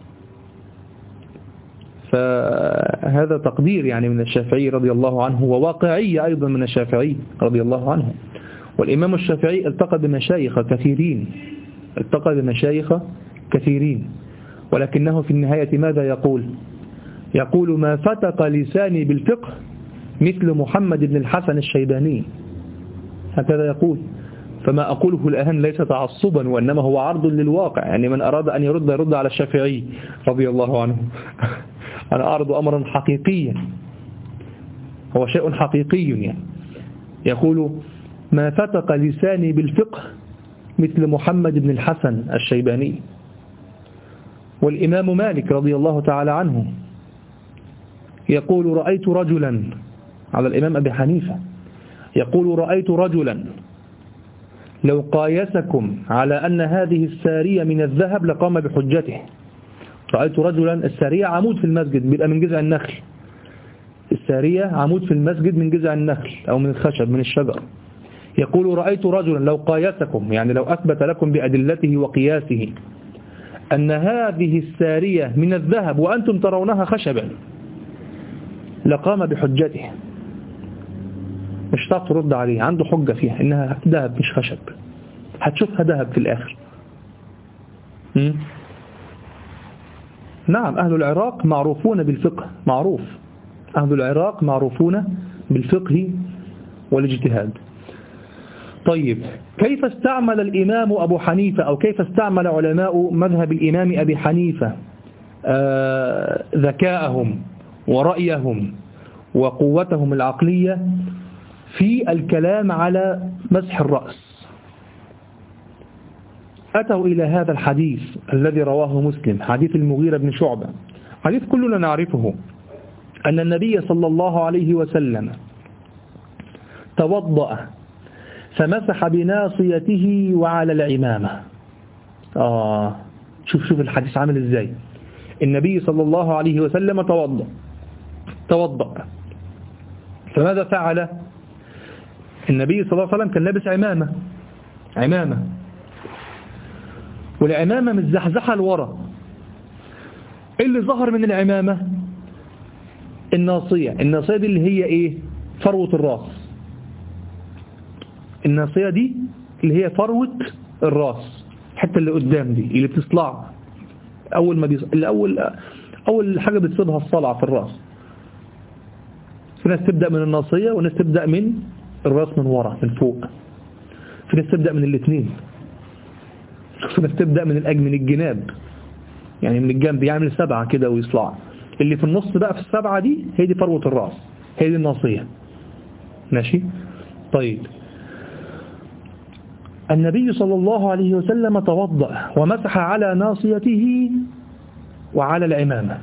فهذا تقدير يعني من الشافعي رضي الله عنه وواقعية أيضا من الشافعي رضي الله عنه. والإمام الشافعي التقى بمشايخ كثيرين التقى بمشايخ كثيرين ولكنه في النهاية ماذا يقول؟ يقول ما فتق لساني بالفقه مثل محمد بن الحسن الشيباني، هكذا يقول. فما أقوله الآن ليس تعصبا وإنما هو عرض للواقع، يعني من أراد أن يرد يرد على الشافعي رضي الله عنه. أنا أعرض أمرا حقيقيا، هو شيء حقيقي يعني. يقول ما فتق لساني بالفقه مثل محمد بن الحسن الشيباني. والإمام مالك رضي الله تعالى عنه يقول رأيت رجلا على الإمام أبي حنيفة يقول رأيت رجلا لو قايسكم على أن هذه السارية من الذهب لقام بحجته. رأيت رجلا، السارية عمود في المسجد بيبقى من جذع النخل، السارية عمود في المسجد من جذع النخل أو من الخشب من الشجر. يقول رأيت رجلا لو قايسكم يعني لو أثبت لكم بأدلته وقياسه أن هذه السارية من الذهب وأنتم ترونها خشبا لقام بحجته. مش هتعرف ترد عليه، عنده حجة فيها إنها ذهب مش خشب، هتشوفها ذهب في الآخر. م? نعم أهل العراق معروفون بالفقه، معروف أهل العراق معروفون بالفقه والاجتهاد. طيب كيف استعمل الإمام أبو حنيفة أو كيف استعمل علماء مذهب الإمام أبي حنيفة آه ذكاءهم ورأيهم وقوتهم العقلية في الكلام على مسح الرأس؟ أتوا إلى هذا الحديث الذي رواه مسلم، حديث المغيرة بن شعبة، حديث كلنا نعرفه، أن النبي صلى الله عليه وسلم توضأ فمسح بناصيته وعلى العمامة. آه شوف شوف الحديث عامل إزاي. النبي صلى الله عليه وسلم توضأ توضأ فماذا فعل؟ النبي صلى الله عليه وسلم كان لابس عمامة عمامة والعمامة متزحزحة لورا. إيه اللي ظهر من العمامة؟ الناصية. الناصية دي اللي هي إيه؟ فروة الراس. الناصية دي اللي هي فروة الراس، الحته اللي قدام دي اللي بتطلع أول ما بيص... الأول أول حاجة بتصيبها الصلع في الراس. في ناس تبدأ من الناصية وناس تبدأ من الراس من ورا من فوق، في ناس تبدأ من الاثنين، في ناس تبدأ من الأج من الجناب يعني من الجنب يعمل سبعة كده ويطلع. اللي في النص بقى في السبعة دي هي دي فروة الراس، هي دي الناصية. ماشي طيب. النبي صلى الله عليه وسلم توضأ ومسح على ناصيته وعلى العمامة.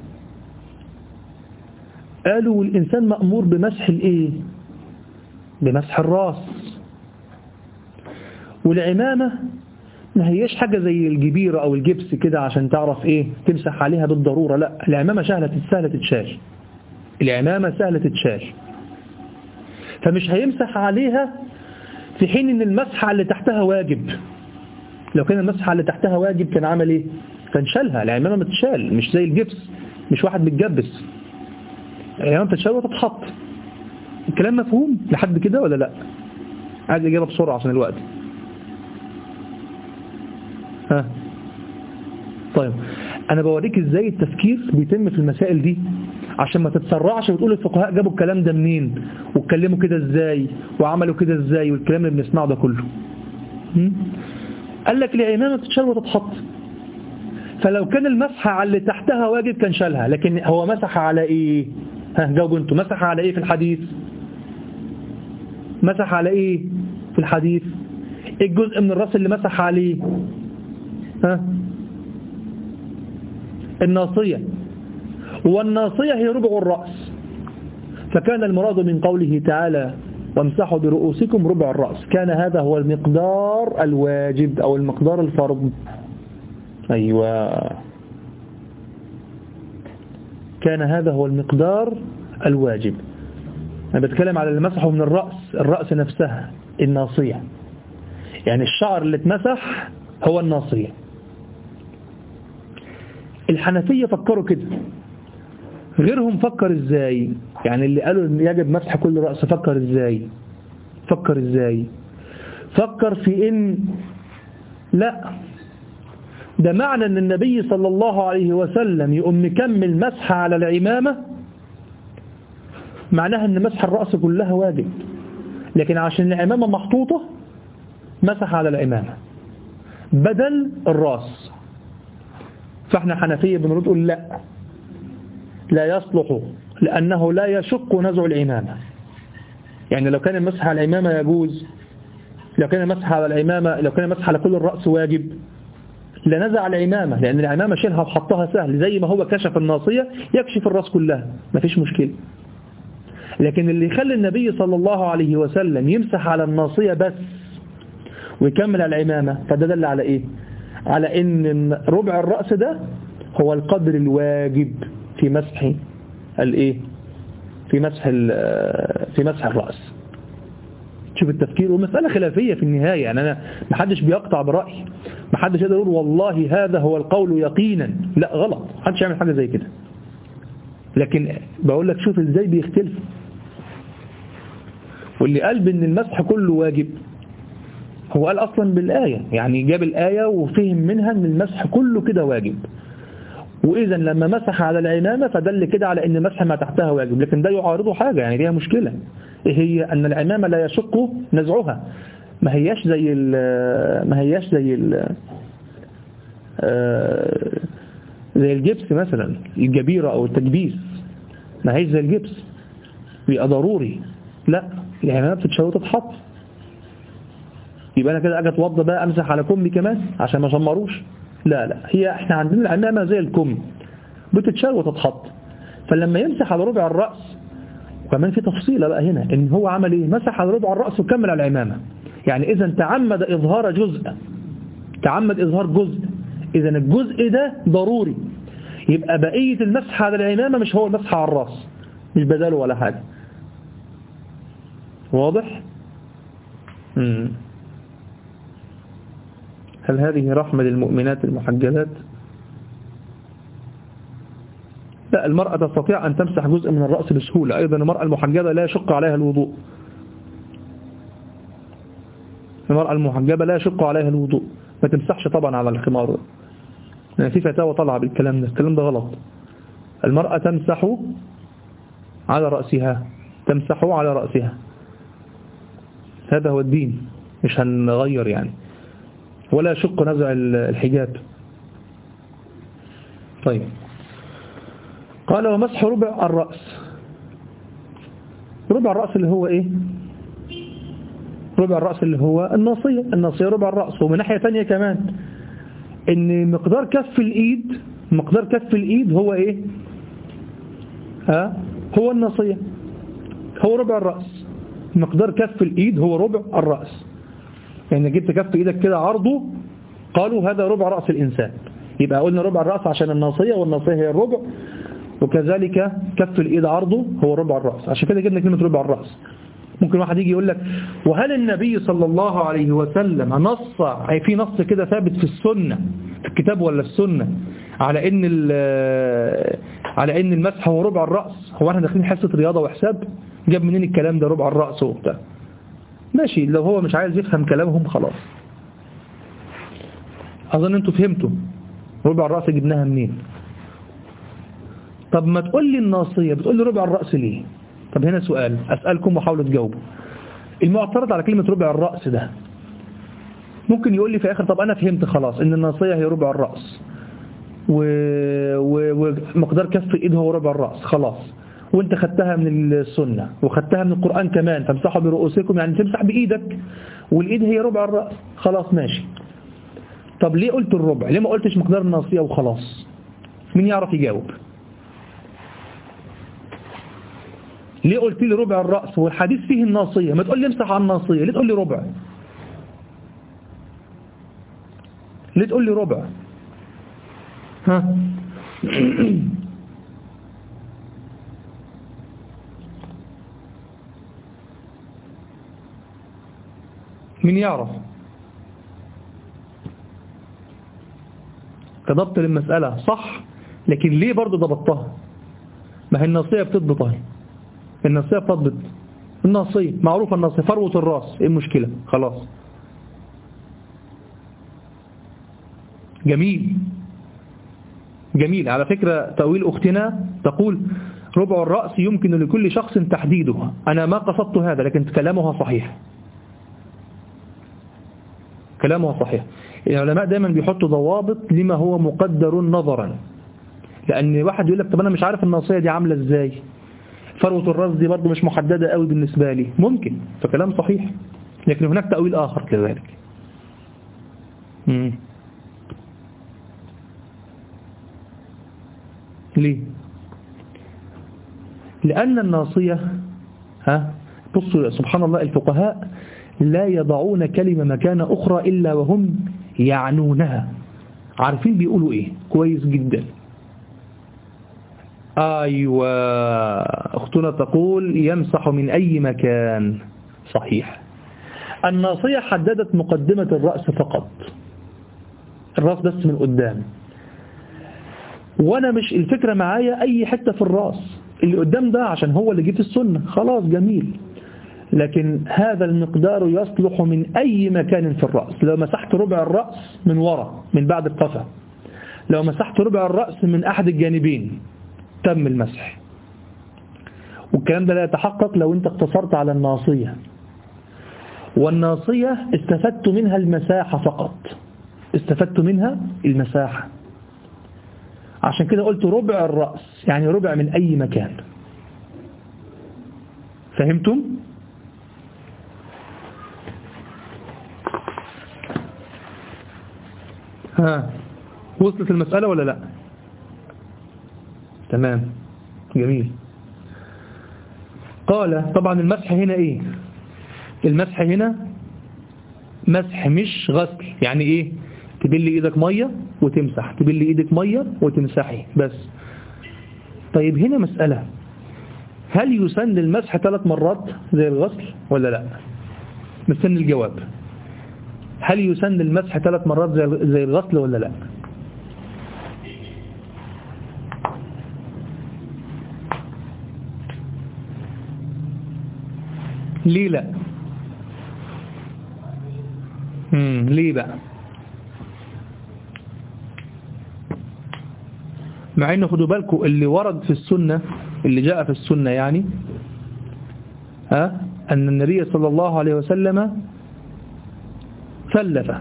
قالوا الإنسان مأمور بمسح الإيه؟ بمسح الراس. والعمامة ما هيش حاجة زي الجبيرة أو الجبس كده عشان تعرف إيه تمسح عليها بالضرورة. لا، العمامة سهلة سهلة تتشال. العمامة سهلة تتشال، فمش هيمسح عليها في حين ان المسح على اللي تحتها واجب. لو كان المسح على اللي تحتها واجب كان عمل ايه؟ كان شالها. العمامة متشال، مش زي الجبس، مش واحد بتجبس. العمامة تتشال وتتحط. الكلام مفهوم لحد كده ولا لا؟ عايز اجابة بسرعة عشان الوقت. ها طيب، انا بوريك ازاي التفكير بيتم في المسائل دي عشان ما تتسرعش وتقول الفقهاء جابوا الكلام ده منين واتكلموا كده ازاي وعملوا كده ازاي والكلام اللي بنسمعه ده كله. قال لك العمامة تتشال وتتحط، فلو كان المسح على اللي تحتها واجب كان شالها، لكن هو مسح على ايه؟ ها جاوبوا انتوا، مسح على ايه في الحديث؟ مسح على ايه في الحديث؟ ايه الجزء من الراس اللي مسح عليه؟ ها الناصية، والناصية هي ربع الرأس، فكان المراد من قوله تعالى وامسحوا برؤوسكم ربع الرأس، كان هذا هو المقدار الواجب أو المقدار الفرض. أيوة، كان هذا هو المقدار الواجب. أنا بتكلم على المسح من الرأس، الرأس نفسها الناصية، يعني الشعر اللي اتمسح هو الناصية. الحنفية فكروا كده، غيرهم فكر ازاي؟ يعني اللي قالوا ان يجب مسح كل رأس فكر ازاي؟ فكر ازاي؟ فكر في ان لا، ده معنى ان النبي صلى الله عليه وسلم يقوم مكمل مسح على العمامة، معناها ان مسح الرأس كلها واجب، لكن عشان العمامة محطوطة مسح على العمامة بدل الرأس. فاحنا حنفية بنرد قول لا، لا يصلح، لأنه لا يشق نزع العمامة. يعني لو كان المسح على العمامة يجوز، لو كان المسح على العمامة، لو كان المسح على كل الرأس واجب لنزع العمامة، لأن العمامة شيلها وحطها سهل، زي ما هو كشف الناصية يكشف الرأس كلها، ما فيش مشكلة. لكن اللي يخلي النبي صلى الله عليه وسلم يمسح على الناصية بس ويكمل على العمامة، فده دل على إيه؟ على إن ربع الرأس ده هو القدر الواجب في مسح الايه في مسح في مسح الرأس. شوف التفكير، ومسألة خلافية في النهاية، يعني أنا محدش بيقطع برأي، محدش يقدر يقول والله هذا هو القول يقينا، لا غلط، محدش يعمل حاجة زي كده. لكن بقول لك شوف ازاي بيختلف. واللي قال بأن المسح كله واجب هو قال أصلا بالآية، يعني جاب الآية وفهم منها أن المسح كله كده واجب، وإذا لما مسح على العمامة فدل كده على أن مسح ما تحتها واجب. لكن ده يعارضه حاجة، يعني ليها مشكلة، إيه هي؟ أن العمامة لا يشق نزعها، ما هياش زي ال ما هياش زي ال زي الجبس مثلا، الجبيرة أو التجبيس، ما هيش زي الجبس بيبقى ضروري، لا العمامة بتتشال وتتحط. يبقى أنا كده أجي أتوضى بقى أمسح على كمي كمان عشان ما شمروش؟ لا لا، هي احنا عندنا العمامة زي الكم بتتشال وتتحط. فلما يمسح على ربع الرأس، وكمان في تفصيلة بقى هنا ان هو عمل ايه؟ مسح على ربع الرأس وكمل على العمامة. يعني اذا تعمد اظهار جزء، تعمد اظهار جزء، اذا الجزء ده ضروري، يبقى بقية المسح على العمامة مش هو المسح على الرأس، مش بداله ولا حاجة. واضح؟ مم. هل هذه رحمة للمؤمنات المحجبات؟ لا، المرأة تستطيع أن تمسح جزء من الرأس بسهولة. أيضا المرأة المحجبة لا يشق عليها الوضوء، المرأة المحجبة لا يشق عليها الوضوء، ما تمسحش طبعا على الخمار، لأن في فتاوى طلع بالكلام ده، الكلام ده غلط. المرأة تمسح على رأسها، تمسح على رأسها، هذا هو الدين، مش هنغير يعني، ولا يشق نزع الحجاب. طيب، قال ومسح ربع الرأس. ربع الرأس اللي هو ايه؟ ربع الرأس اللي هو الناصية، الناصية ربع الرأس. ومن ناحية تانية كمان ان مقدار كف الإيد، مقدار كف الإيد هو ايه؟ ها؟ هو الناصية، هو ربع الرأس. مقدار كف الإيد هو ربع الرأس. يعني جبت كف إيدك كده عرضه قالوا هذا ربع رأس الإنسان. يبقى قلنا ربع الرأس عشان الناصية، والناصية هي الربع، وكذلك كف الإيد عرضه هو ربع الرأس. عشان كده جبنا كلمة ربع الرأس. ممكن واحد يجي يقول لك وهل النبي صلى الله عليه وسلم نص، أي في نص كده ثابت في السنة في الكتاب ولا السنة على ان على ان المسح هو ربع الرأس؟ هو احنا داخلين حصة رياضة وحساب؟ جاب منين الكلام ده ربع الرأس وبتاع؟ ماشي، لو هو مش عايز يفهم كلامهم خلاص. اظن انتوا فهمتوا ربع الرأس جبناها منين. طب ما تقول لي الناصية، بتقول لي ربع الرأس ليه؟ طب هنا سؤال أسألكم وحاولوا تجاوبوا. المعترض على كلمة ربع الرأس ده ممكن يقول لي في آخر طب أنا فهمت خلاص إن الناصية هي ربع الرأس و... و... ومقدار كف الإيد هو ربع الرأس خلاص، وانت خدتها من السنة وخدتها من القرآن كمان، فامسحوا برؤوسكم يعني تمسح بإيدك، والإيد هي ربع الرأس خلاص ماشي. طب ليه قلت الربع؟ ليه ما قلتش مقدار الناصية وخلاص؟ مين يعرف يجاوب؟ ليه قلت لي ربع الرأس والحديث فيه الناصية؟ ما تقول لي امسح على الناصية، ليه تقول لي ربع؟ ليه تقول لي ربع؟ ها مين يعرف؟ كضبط للمسألة صح، لكن ليه برضو ضبطتها؟ ما هي الناصية بتضبطها، الناصية بتضبط، الناصية معروفة، الناصية فروة الراس، ايه المشكلة؟ خلاص جميل جميل. على فكرة تأويل أختنا تقول ربع الرأس يمكن لكل شخص تحديده، أنا ما قصدت هذا لكن كلامها صحيح، كلامها صحيح. العلماء دائما بيحطوا ضوابط لما هو مقدر نظرا، لأن واحد يقول لك طب أنا مش عارف الناصية دي عاملة إزاي، فروة الراس دي برضه مش محددة قوي بالنسبة لي، ممكن، فكلام صحيح، لكن هناك تأويل آخر كذلك. مم. ليه؟ لأن الناصية ها بصوا سبحان الله، الفقهاء لا يضعون كلمة مكان أخرى إلا وهم يعنونها، عارفين بيقولوا إيه كويس جدا. أيوة، أختنا تقول يمسح من أي مكان، صحيح. الناصية حددت مقدمة الرأس فقط، الرأس بس من قدام، وأنا مش الفكرة معايا أي حتة في الرأس، اللي قدام ده عشان هو اللي جه في السنة خلاص جميل، لكن هذا المقدار يصلح من أي مكان في الرأس. لو مسحت ربع الرأس من وراء من بعد القفا، لو مسحت ربع الرأس من أحد الجانبين تم المسح. والكلام ده لا يتحقق لو انت اقتصرت على الناصية، والناصية استفدت منها المساحة فقط، استفدت منها المساحة، عشان كده قلت ربع الرأس يعني ربع من أي مكان. فهمتم؟ ها وصلت المسألة ولا لا؟ تمام جميل. قال طبعا المسح هنا ايه؟ المسح هنا مسح مش غسل، يعني ايه؟ تبلي ايدك مية وتمسح، تبلي ايدك مية وتمسحي بس. طيب هنا مسألة، هل يسن المسح ثلاث مرات زي الغسل ولا لا؟ مستني الجواب. هل يسن المسح ثلاث مرات زي الغسل ولا لا؟ ليه لا؟ امم ليه بقى؟ مع انه خدوا بالكم اللي ورد في السنة، اللي جاء في السنة يعني ها أن النبي صلى الله عليه وسلم ثلث،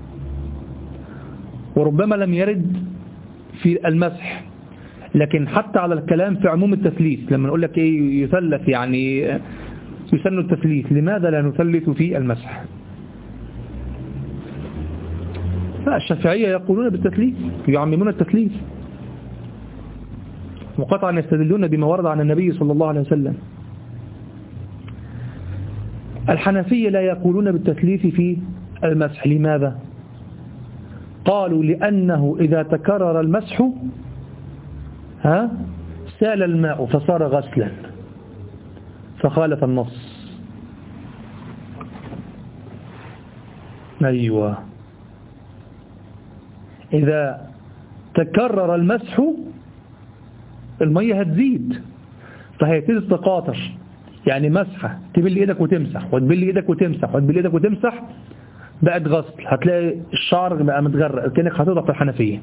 وربما لم يرد في المسح، لكن حتى على الكلام في عموم التثليث لما نقول لك ايه يثلث يعني يسن التثليث، لماذا لا نثلث في المسح؟ لا، الشافعية يقولون بالتثليث، يعممون التثليث، وقطعا يستدلون بما ورد عن النبي صلى الله عليه وسلم. الحنفية لا يقولون بالتثليث في المسح، لماذا؟ قالوا لأنه إذا تكرر المسح ها سال الماء فصار غسلا، فخالف النص. أيوة، إذا تكرر المسح المية هتزيد، فهيبتدي تتقاطر، يعني مسحة تبل ايدك وتمسح وتبل ايدك وتمسح وتبل ايدك وتمسح، بقت غسل، هتلاقي الشعر بقى متغرق كأنك حاططها في الحنفية،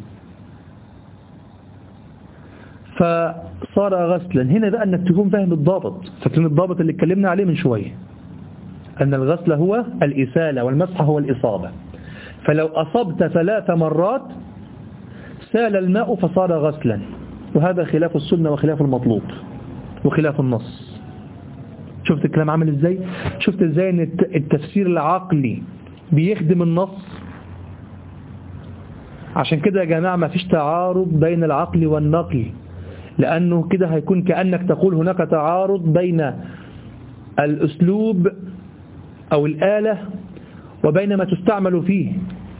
فصار غسلا. هنا بقى انك تكون فاهم الضابط، فاكرين الضابط اللي اتكلمنا عليه من شوية، أن الغسل هو الإسالة والمسح هو الإصابة. فلو أصبت ثلاث مرات سال الماء فصار غسلا، وهذا خلاف السنة وخلاف المطلوب وخلاف النص. شفت الكلام عامل ازاي؟ شفت ازاي ان التفسير العقلي بيخدم النص؟ عشان كده يا جماعة ما فيش تعارض بين العقل والنقل، لأنه كده هيكون كأنك تقول هناك تعارض بين الأسلوب أو الآلة وبين ما تستعمل فيه.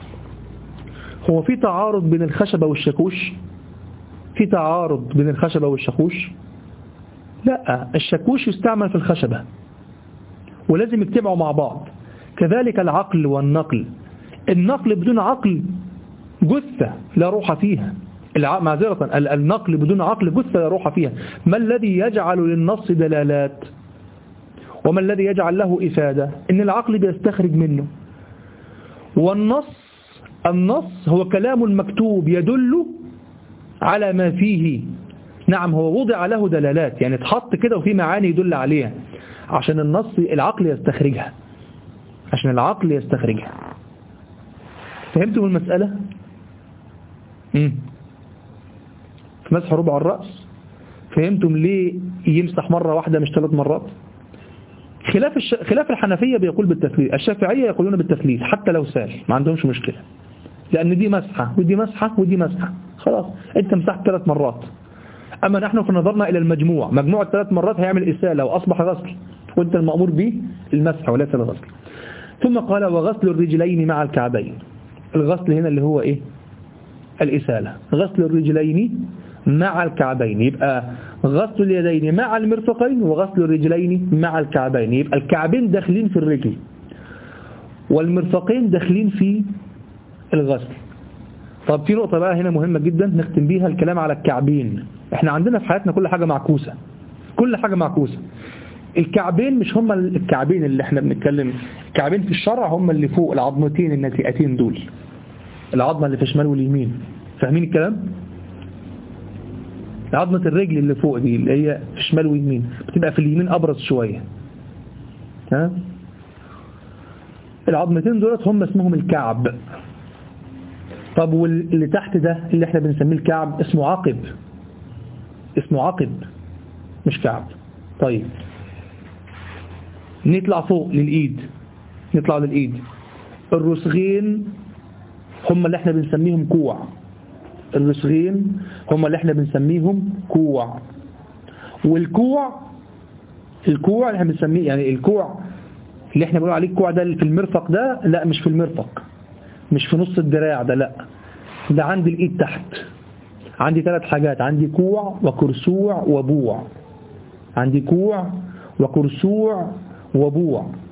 هو في تعارض بين الخشبة والشاكوش؟ في تعارض بين الخشبة والشاكوش؟ لا، الشاكوش يستعمل في الخشبة ولازم يجتمعوا مع بعض. كذلك العقل والنقل، النقل بدون عقل جثة لا روح فيها، معذرة النقل بدون عقل جثة لا روح فيها. ما الذي يجعل للنص دلالات وما الذي يجعل له إفادة؟ إن العقل بيستخرج منه. والنص النص هو كلام مكتوب يدل على ما فيه. نعم، هو وضع له دلالات، يعني اتحط كده وفي معاني يدل عليها عشان النص العقل يستخرجها، عشان العقل يستخرجها. فهمتم المسألة؟ امم في مسح ربع الرأس فهمتم ليه يمسح مرة واحدة مش ثلاث مرات؟ خلاف الش... خلاف الحنفية بيقول بالتثليث، الشافعية يقولون بالتثليث حتى لو سال، ما عندهمش مشكلة، لأن دي مسحة ودي مسحة ودي مسحة، خلاص أنت مسحت ثلاث مرات. أما نحن في نظرنا إلى المجموع، مجموع الثلاث مرات هيعمل إسالة وأصبح غسل، وأنت المأمور به المسح وليس الغسل. ثم قال وغسل الرجلين مع الكعبين. الغسل هنا اللي هو إيه؟ الإسالة. غسل الرجلين مع الكعبين، يبقى غسل اليدين مع المرفقين وغسل الرجلين مع الكعبين، يبقى الكعبين داخلين في الرجل والمرفقين داخلين في الغسل. طب في نقطة بقى هنا مهمة جدا نختم بيها الكلام على الكعبين. احنا عندنا في حياتنا كل حاجة معكوسة، كل حاجة معكوسة. الكعبين مش هم الكعبين اللي احنا بنتكلم، الكعبين في الشرع هم اللي فوق العظمتين الناتئتين دول، العظمة اللي في الشمال واليمين. فاهمين الكلام؟ عظمة الرجل اللي فوق دي اللي هي في الشمال واليمين بتبقى في اليمين أبرز شوية، ها؟ العظمتين دولت هم اسمهم الكعب. طب واللي تحت ده اللي احنا بنسميه الكعب اسمه عقب، اسمه عقب مش كعب. طيب نطلع فوق للإيد، نطلع للإيد. الرسغين هم اللي احنا بنسميهم كوع، الرسغين هم اللي احنا بنسميهم كوع. والكوع الكوع اللي احنا بنسميه يعني الكوع اللي احنا بنقول عليه الكوع ده في المرفق ده، لا مش في المرفق، مش في نص الدراع ده، لا ده عند الايد تحت. عندي ثلاث حاجات، عندي كوع وكرسوع وبوع، عندي كوع وكرسوع وبوع.